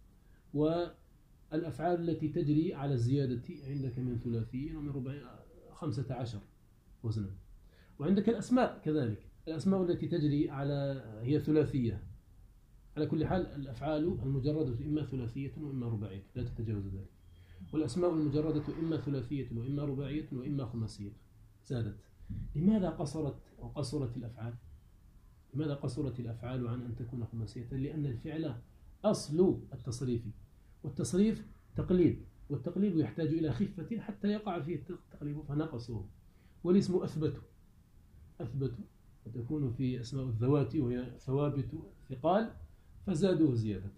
والأفعال التي تجري على الزيادة عندك من ثلاثي ومن رباعي خمسة عشر وزنا. وعندك الأسماء كذلك، الأسماء التي تجري على هي ثلاثية. على كل حال الأفعال المجردة إما ثلاثية وإما رباعية، لا تتجاوز ذلك. والأسماء المجردة إما ثلاثية وإما رباعية وإما خماسية زادت. لماذا قصرت أو قصرت الأفعال؟ لماذا قصرت الأفعال عن أن تكون خماسية؟ لأن الفعل أصل التصريف، والتصريف تقليد، والتقليد يحتاج إلى خفة حتى يقع فيه التقليد فنقصه. والاسم أثبت أثبت وتكون في أسماء الذوات وهي ثوابت ثقال فزادوه زيادة.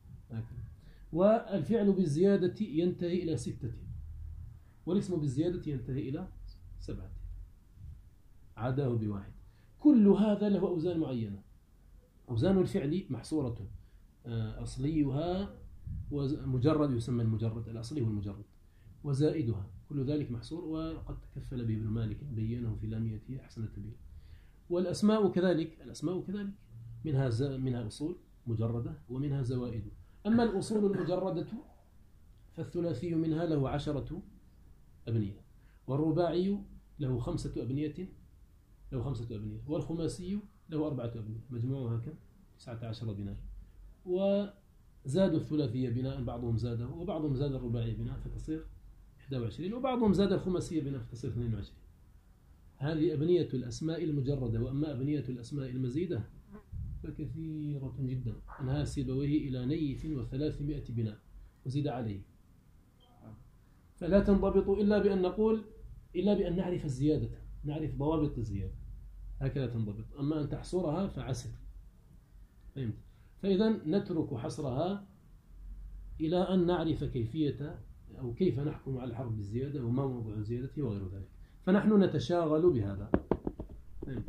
والفعل بالزيادة ينتهي إلى ستة، والاسم بالزيادة ينتهي إلى سبعة، عداه بواحد. كل هذا له أوزان معينة. أوزان الفعل محصورة، أصليها ومجرد يسمى المجرد، الأصلي والمجرد، وزائدها كل ذلك محصور، وقد تكفل به ابن مالك بينه في لاميته أحسن التبيين. والأسماء كذلك، الأسماء كذلك منها ز... منها أصول مجردة ومنها زوائد. أما الأصول المجردة فالثلاثي منها له عشرة أبنية، والرباعي له خمسة أبنية له خمسة أبنية والخماسي له أربعة أبنية، مجموعها كم؟ تسعة عشر بناء. وزادوا الثلاثية بناء، بعضهم زاده وبعضهم زاد الرباعي بناء فتصير إحدى وعشرين، وبعضهم زاد الخماسية بناء فتصير اثنين وعشرين. هذه أبنية الأسماء المجردة. وأما أبنية الأسماء المزيدة فكثيرة جدا، أنها سيبويه إلى نيف وثلاثمائة بناء وزيد عليه. فلا تنضبط إلا بأن نقول إلا بأن نعرف الزيادة، نعرف ضوابط الزيادة، هكذا تنضبط. أما أن تحصرها فعسر. فهمت؟ فإذا نترك حصرها إلى أن نعرف كيفية أو كيف نحكم على الحرف بالزيادة وما موضوع الزيادة وغير ذلك. فنحن نتشاغل بهذا. فهمت؟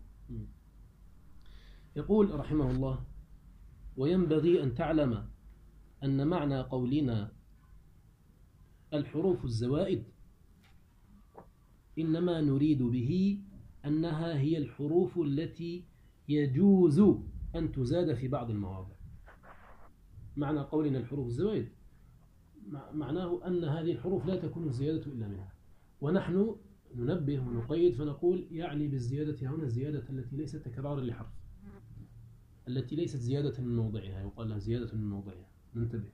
يقول رحمه الله: وينبغي أن تعلم أن معنى قولنا الحروف الزوائد إنما نريد به أنها هي الحروف التي يجوز أن تزاد في بعض المواضع. معنى قولنا الحروف الزوائد معناه أن هذه الحروف لا تكون الزيادة إلا منها، ونحن ننبه ونقيد فنقول يعني بالزيادة هنا الزيادة التي ليست تكرارا لحرف، التي ليست زيادة من موضعها، يقال لها زيادة من موضعها. ننتبه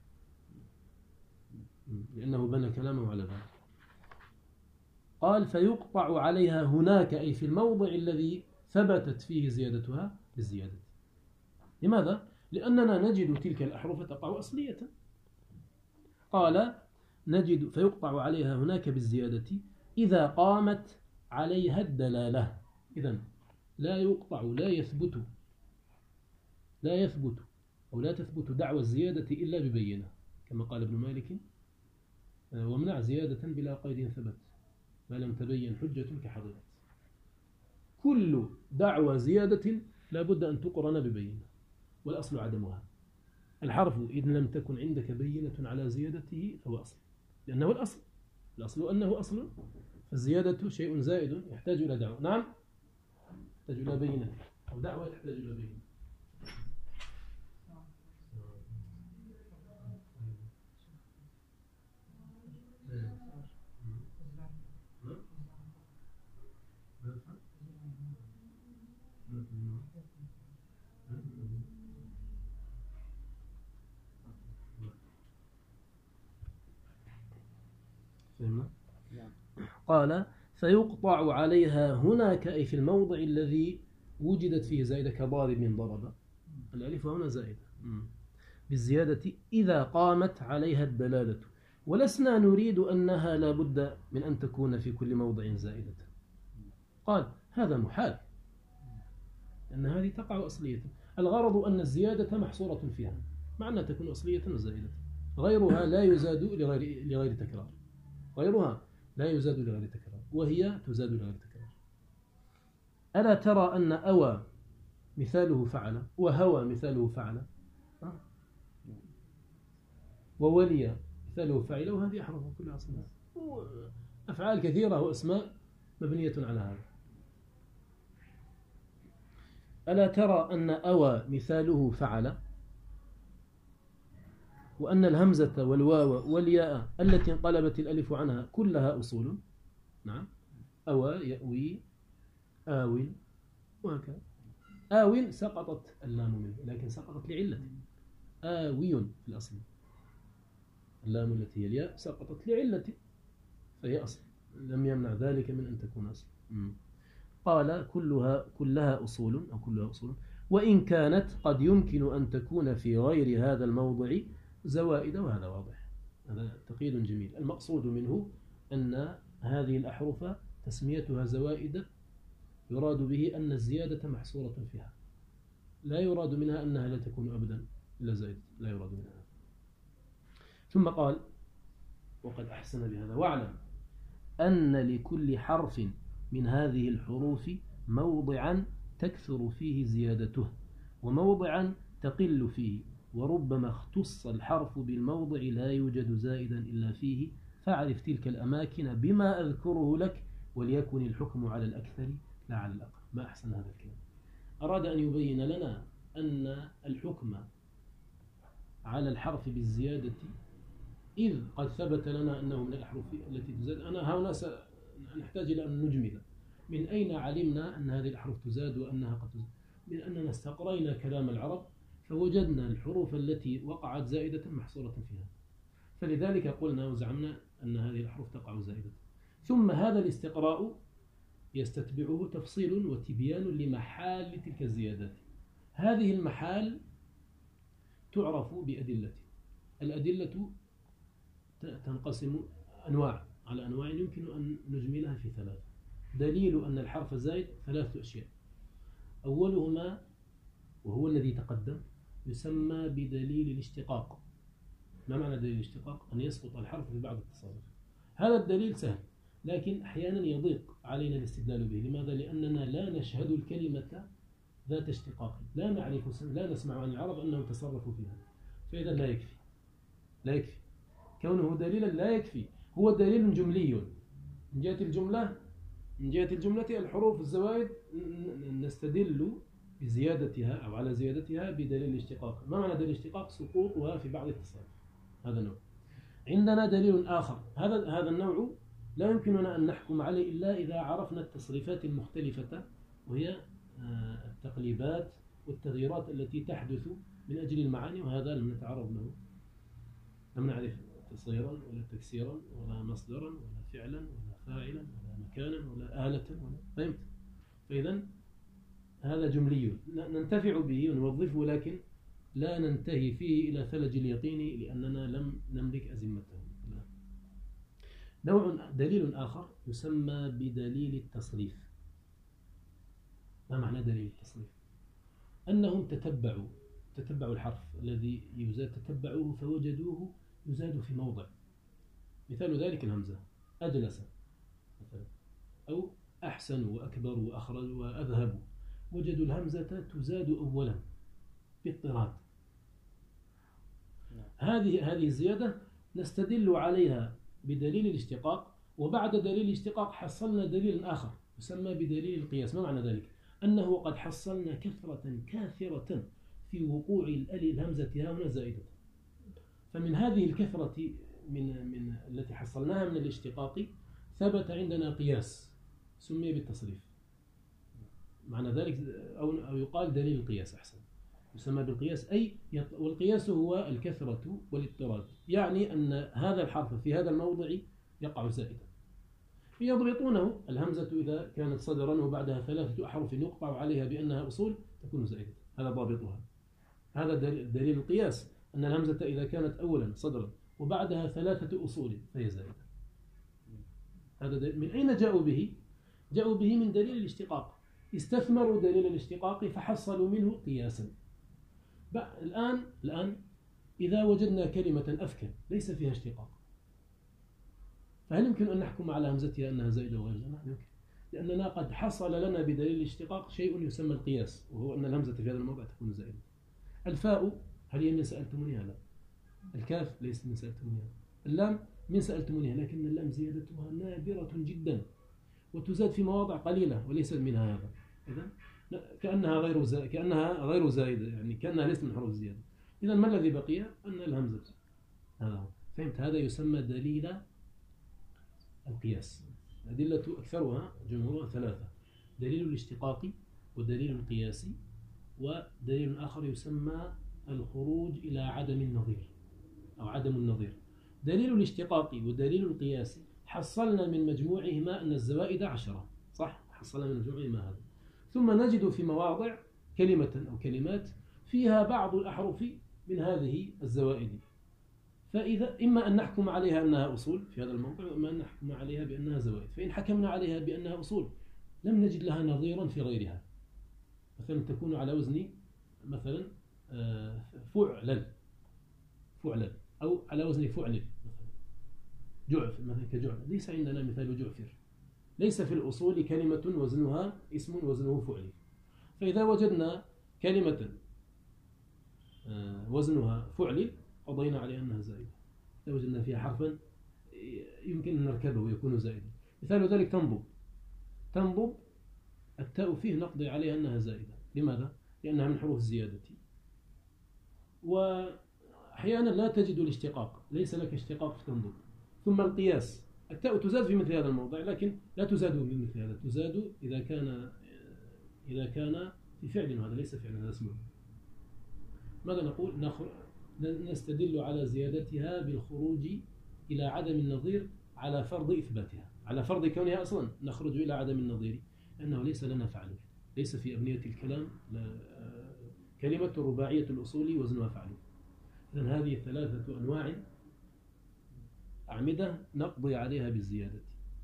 لأنه بنى كلامه على ذلك. قال: فيقطع عليها هناك، أي في الموضع الذي ثبتت فيه زيادتها بالزيادة. لماذا؟ لأننا نجد تلك الأحرف تقع أصلية. قال: نجد فيقطع عليها هناك بالزيادة إذا قامت عليها الدلالة. إذن لا يقطع، لا يثبت لا يثبت أو لا تثبت دعوى الزيادة إلا ببينة، كما قال ابن مالك: ومنع زيادة بلا قيد ثبت ما لم تبين حجة كحضرت. كل دعوى زيادة لا بد أن تقرن ببينة، والأصل عدمها. الحرف إذن لم تكن عندك بينة على زيادته فهو أصل، لأنه الأصل الأصل أنه أصل، فالزيادة شيء زائد يحتاج إلى دعوة. نعم، يحتاج إلى بينة، أو دعوة يحتاج إلى بينة. فهمنا؟ قال: فيقطع عليها هناك، أي في الموضع الذي وجدت فيه زائدة كضارب من ضرب، الألف هنا زائدة بالزيادة إذا قامت عليها الدلالة، ولسنا نريد أنها لا بد من أن تكون في كل موضع زائدة. قال هذا محال، لأن هذه تقع أصلية. الغرض أن الزيادة محصورة فيها، معنى تكون أصلية وزائدة. غيرها لا يزاد لغير, لغير تكرار، غيرها لا يزاد لغير تكرار، وهي تزاد لغير تكرار. ألا ترى أن أوى مثاله فعل، وهوى مثاله فعل، وولي مثاله فعل، وهذه أحرف كلها أصلا أفعال كثيرة وأسماء مبنية على هذا. ألا ترى أن أوى مثاله فعل، وأن الهمزة والواو والياء التي انقلبت الألف عنها كلها أصول. نعم، أوى يأوي آوي وهكذا. آوي سقطت اللام منه، لكن سقطت لعلة. آوي في الأصل، اللام التي هي الياء سقطت لعلة، فهي أصل، لم يمنع ذلك من أن تكون أصل. قال كلها كلها أصول أو كلها أصول، وإن كانت قد يمكن أن تكون في غير هذا الموضع زوائد، وهذا واضح، هذا تقييد جميل. المقصود منه أن هذه الأحرف تسميتها زوائد يراد به أن الزيادة محصورة فيها، لا يراد منها أنها لا تكون أبدا إلا زائدة، لا يراد منها. ثم قال وقد أحسن بهذا، واعلم أن لكل حرف من هذه الحروف موضعا تكثر فيه زيادته، وموضعا تقل فيه، وربما اختص الحرف بالموضع لا يوجد زائدا إلا فيه، فاعرف تلك الأماكن بما أذكره لك، وليكن الحكم على الأكثر لا على الأقل. ما أحسن هذا الكلام. أراد أن يبين لنا أن الحكم على الحرف بالزيادة، إذ قد ثبت لنا أنه من الأحرف التي تزاد. أنا هنا نحتاج إلى أن نجمل من أين علمنا أن هذه الأحرف تزاد وأنها قد تزاد. من أننا استقرينا كلام العرب فوجدنا الحروف التي وقعت زائدة محصورة فيها، فلذلك قلنا وزعمنا أن هذه الأحرف تقع زائدة. ثم هذا الاستقراء يستتبعه تفصيل وتبيان لمحال تلك الزيادات. هذه المحال تعرف بأدلة. الأدلة تنقسم أنواع على أنواع يمكن أن نجملها في ثلاثة. دليل أن الحرف زائد ثلاثة أشياء. أولهما وهو الذي تقدم يسمى بدليل الاشتقاق. ما معنى دليل الاشتقاق؟ أن يسقط الحرف في بعض التصاريف. هذا الدليل سهل، لكن أحيانا يضيق علينا الاستدلال به. لماذا؟ لأننا لا نشهد الكلمة ذات اشتقاق، لا نعرف، لا نسمع عن العرب أنهم تصرفوا فيها، فإذا لا يكفي. لا يكفي كونه دليلا، لا يكفي. هو دليل جملي من جهة الجملة، من جهة الجملة الحروف الزوائد نستدل بزيادتها أو على زيادتها بدليل الاشتقاق. ما معنى دليل الاشتقاق؟ سقوطها في بعض التصرف. هذا نوع. عندنا دليل آخر. هذا هذا النوع لا يمكننا أن نحكم عليه إلا إذا عرفنا التصريفات المختلفة، وهي التقليبات والتغييرات التي تحدث من أجل المعاني، وهذا لم نتعرض له. لم نعرف تصغيرا ولا تكسيرا ولا مصدرا ولا فعلا ولا فاعلا ولا مكانا ولا آلة ولا. فهمت؟ فإذا هذا جملي ننتفع به ونوظفه، لكن لا ننتهي فيه إلى ثلج اليقين لأننا لم نملك أزمته. نوع دليل آخر يسمى بدليل التصريف. ما معنى دليل التصريف؟ أنهم تتبعوا تتبعوا الحرف الذي يزاد، تتبعوه فوجدوه يزاد في موضع. مثال ذلك الهمزة، أجلس مثلا، أو أحسن وأكبر وأخرج وأذهب، وجدوا الهمزة تزاد أولا باضطراد. هذه هذه الزيادة نستدل عليها بدليل الاشتقاق، وبعد دليل الاشتقاق حصلنا دليل آخر يسمى بدليل القياس. ما معنى ذلك؟ أنه قد حصلنا كثرة كاثرة في وقوع الهمزة هنا زائدة، فمن هذه الكثرة من من التي حصلناها من الاشتقاق ثبت عندنا قياس سمي بالتصريف. معنى ذلك أو أو يقال دليل القياس أحسن، يسمى بالقياس. أي والقياس هو الكثرة والاضطراد، يعني أن هذا الحرف في هذا الموضع يقع زائدا. يضبطونه الهمزة إذا كانت صدرا وبعدها ثلاثة أحرف يقطع عليها بأنها أصول تكون زائدة، هذا ضابطها. هذا دليل القياس، أن الهمزة إذا كانت أولا صدرا وبعدها ثلاثة أصول فهي زائدة. هذا دليل. من أين جاءوا به؟ جاءوا به من دليل الاشتقاق، استثمروا دليل الاشتقاق فحصلوا منه قياسا. الآن الآن إذا وجدنا كلمة أفكى ليس فيها اشتقاق، فهل يمكن أن نحكم على همزتها أنها زائدة وغير زائدة؟ يمكن، لأننا قد حصل لنا بدليل الاشتقاق شيء يسمى القياس، وهو أن الهمزة في هذا الموضع تكون زائدة. الفاء هل هي من سألتمونيها؟ لا. الكاف ليست من سألتمونيها. اللام من سألتمونيها، لكن اللام زيادتها نادرة جدا وتزاد في مواضع قليلة وليس منها هذا. إذن كأنها غير زائدة، كأنها غير زائدة، يعني كأنها ليست من حروف الزيادة. إذن ما الذي بقي؟ أن الهمزة. هذا فهمت؟ هذا يسمى دليل القياس. أدلة أكثرها جمهورها ثلاثة: دليل الاشتقاق، ودليل القياس، ودليل آخر يسمى الخروج إلى عدم النظير أو عدم النظير. دليل الاشتقاق ودليل القياس حصلنا من مجموعهما أن الزوائد عشرة، صح؟ حصلنا من مجموعهما هذا. ثم نجد في مواضع كلمة أو كلمات فيها بعض الأحرف من هذه الزوائد، فإذا إما أن نحكم عليها أنها أصول في هذا الموضع، وإما أن نحكم عليها بأنها زوائد. فإن حكمنا عليها بأنها أصول لم نجد لها نظيرا في غيرها. مثلا تكون على وزن مثلا فعلل فعلل أو على وزن فعلل، مثلا جعف مثلا كجعف، ليس عندنا مثال جعفر. ليس في الأصول كلمة وزنها اسم وزنه فعلل. فإذا وجدنا كلمة وزنها فعلل قضينا عليها أنها زائدة. إذا وجدنا فيها حرفا يمكن أن نركبه ويكون زائدا. مثال ذلك تنضب. تنضب التاء فيه نقضي عليها أنها زائدة. لماذا؟ لأنها من حروف الزيادة. وأحيانا لا تجد الاشتقاق، ليس لك اشتقاق في تنضب. ثم القياس، التاء تزاد في مثل هذا الموضع، لكن لا تزاد في مثل هذا، تزاد إذا كان إذا كان في فعل، وهذا ليس فعلا، هذا اسمه. ماذا نقول؟ نخرج نستدل على زيادتها بالخروج إلى عدم النظير على فرض إثباتها، على فرض كونها أصلا نخرج إلى عدم النظير، لأنه ليس لنا فعل، ليس في أبنية الكلام كلمة رباعية الأصول وزنها فعل. إذن هذه ثلاثة أنواع أعمدة نقضي عليها بالزيادة.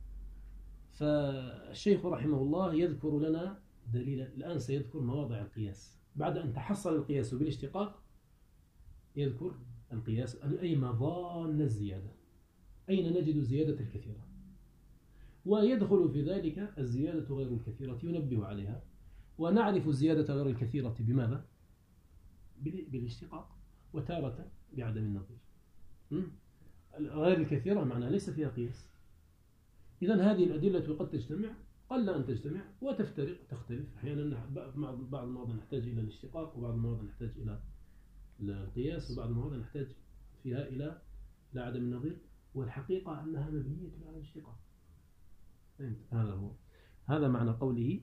فالشيخ رحمه الله يذكر لنا دليلا. الآن سيذكر مواضع القياس بعد أن تحصل القياس بالاشتقاق. يذكر القياس أي مظان الزيادة، أين نجد الزيادة الكثيرة، ويدخل في ذلك الزيادة غير الكثيرة ينبه عليها. ونعرف الزيادة غير الكثيرة بماذا؟ بالاشتقاق، وتارة بعدم النظير. غير الكثيرة معناها ليس فيها قياس. إذن هذه الأدلة قد تجتمع، قل أن تجتمع، وتفترق تختلف. أحيانا بعض المواضع نحتاج إلى الاشتقاق، وبعض المواضع نحتاج إلى القياس، وبعض المواضع نحتاج فيها إلى إلى عدم النظير، والحقيقة أنها مبنية على الاشتقاق. هذا هو هذا معنى قوله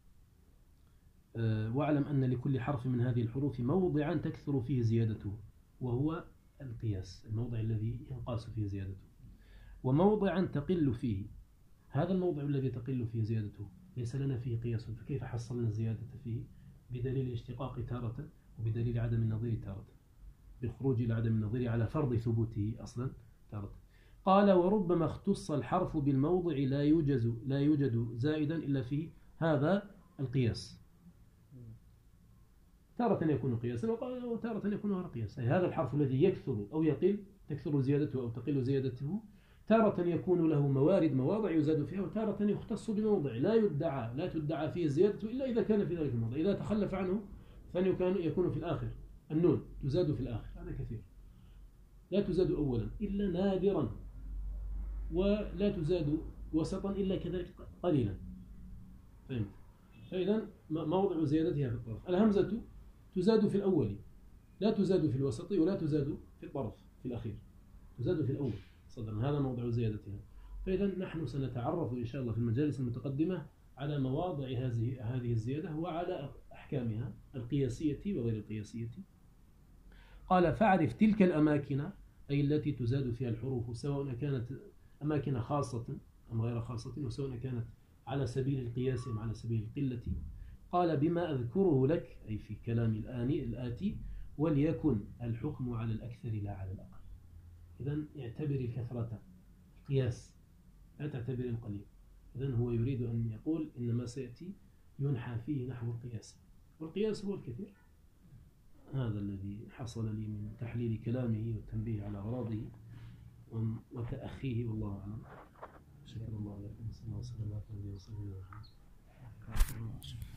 أه واعلم أن لكل حرف من هذه الحروف موضعا تكثر فيه زيادته، وهو القياس، الموضع الذي ينقاس فيه زيادته، وموضعا تقل فيه. هذا الموضع الذي تقل فيه زيادته ليس لنا فيه قياس، فكيف حصلنا الزيادة فيه؟ بدليل الاشتقاق تارة، وبدليل عدم النظير تارة، بالخروج إلى عدم النظير على فرض ثبوته أصلا تارة. قال وربما اختص الحرف بالموضع لا يوجد لا يوجد زائدا إلا في هذا القياس. تارة يكون قياسا وتارة يكون غير قياس. هذا الحرف الذي يكثر أو يقل، تكثر زيادته أو تقل زيادته، تارة يكون له موارد مواضع يزاد فيها، وتارة يختص بموضع لا يدعى لا تدعى فيه الزيادة إلا إذا كان في ذلك الموضع. إذا تخلف عنه فيكون في الآخر. النون تزاد في الآخر، هذا كثير. لا تزاد أولا إلا نادرا، ولا تزاد وسطا إلا كذلك قليلا. فهمت؟ فإذا موضع زيادتها في الطرف. الهمزة تزاد في الأول، لا تزاد في الوسط، ولا تزاد في الطرف في الأخير، تزاد في الأول صدرا، هذا موضع زيادتها. فإذا نحن سنتعرف إن شاء الله في المجالس المتقدمة على مواضع هذه هذه الزيادة وعلى أحكامها القياسية وغير القياسية. قال فاعرف تلك الأماكن، أي التي تزاد فيها الحروف، سواء كانت أماكن خاصة أم غير خاصة، وسواء كانت على سبيل القياس أم على سبيل القلة. قال بما أذكره لك، أي في كلام الآن الآتي، وليكن الحكم على الأكثر لا على الأقل. إذن اعتبر الكثرة قياس، لا تعتبر القليل. إذن هو يريد أن يقول إن ما سيأتي ينحى فيه نحو القياس، والقياس هو الكثير. هذا الذي حصل لي من تحليل كلامه والتنبيه على أغراضه وتأخيه، والله أعلم. شكرا الله لكم، صلى الله وسلم على نبينا محمد.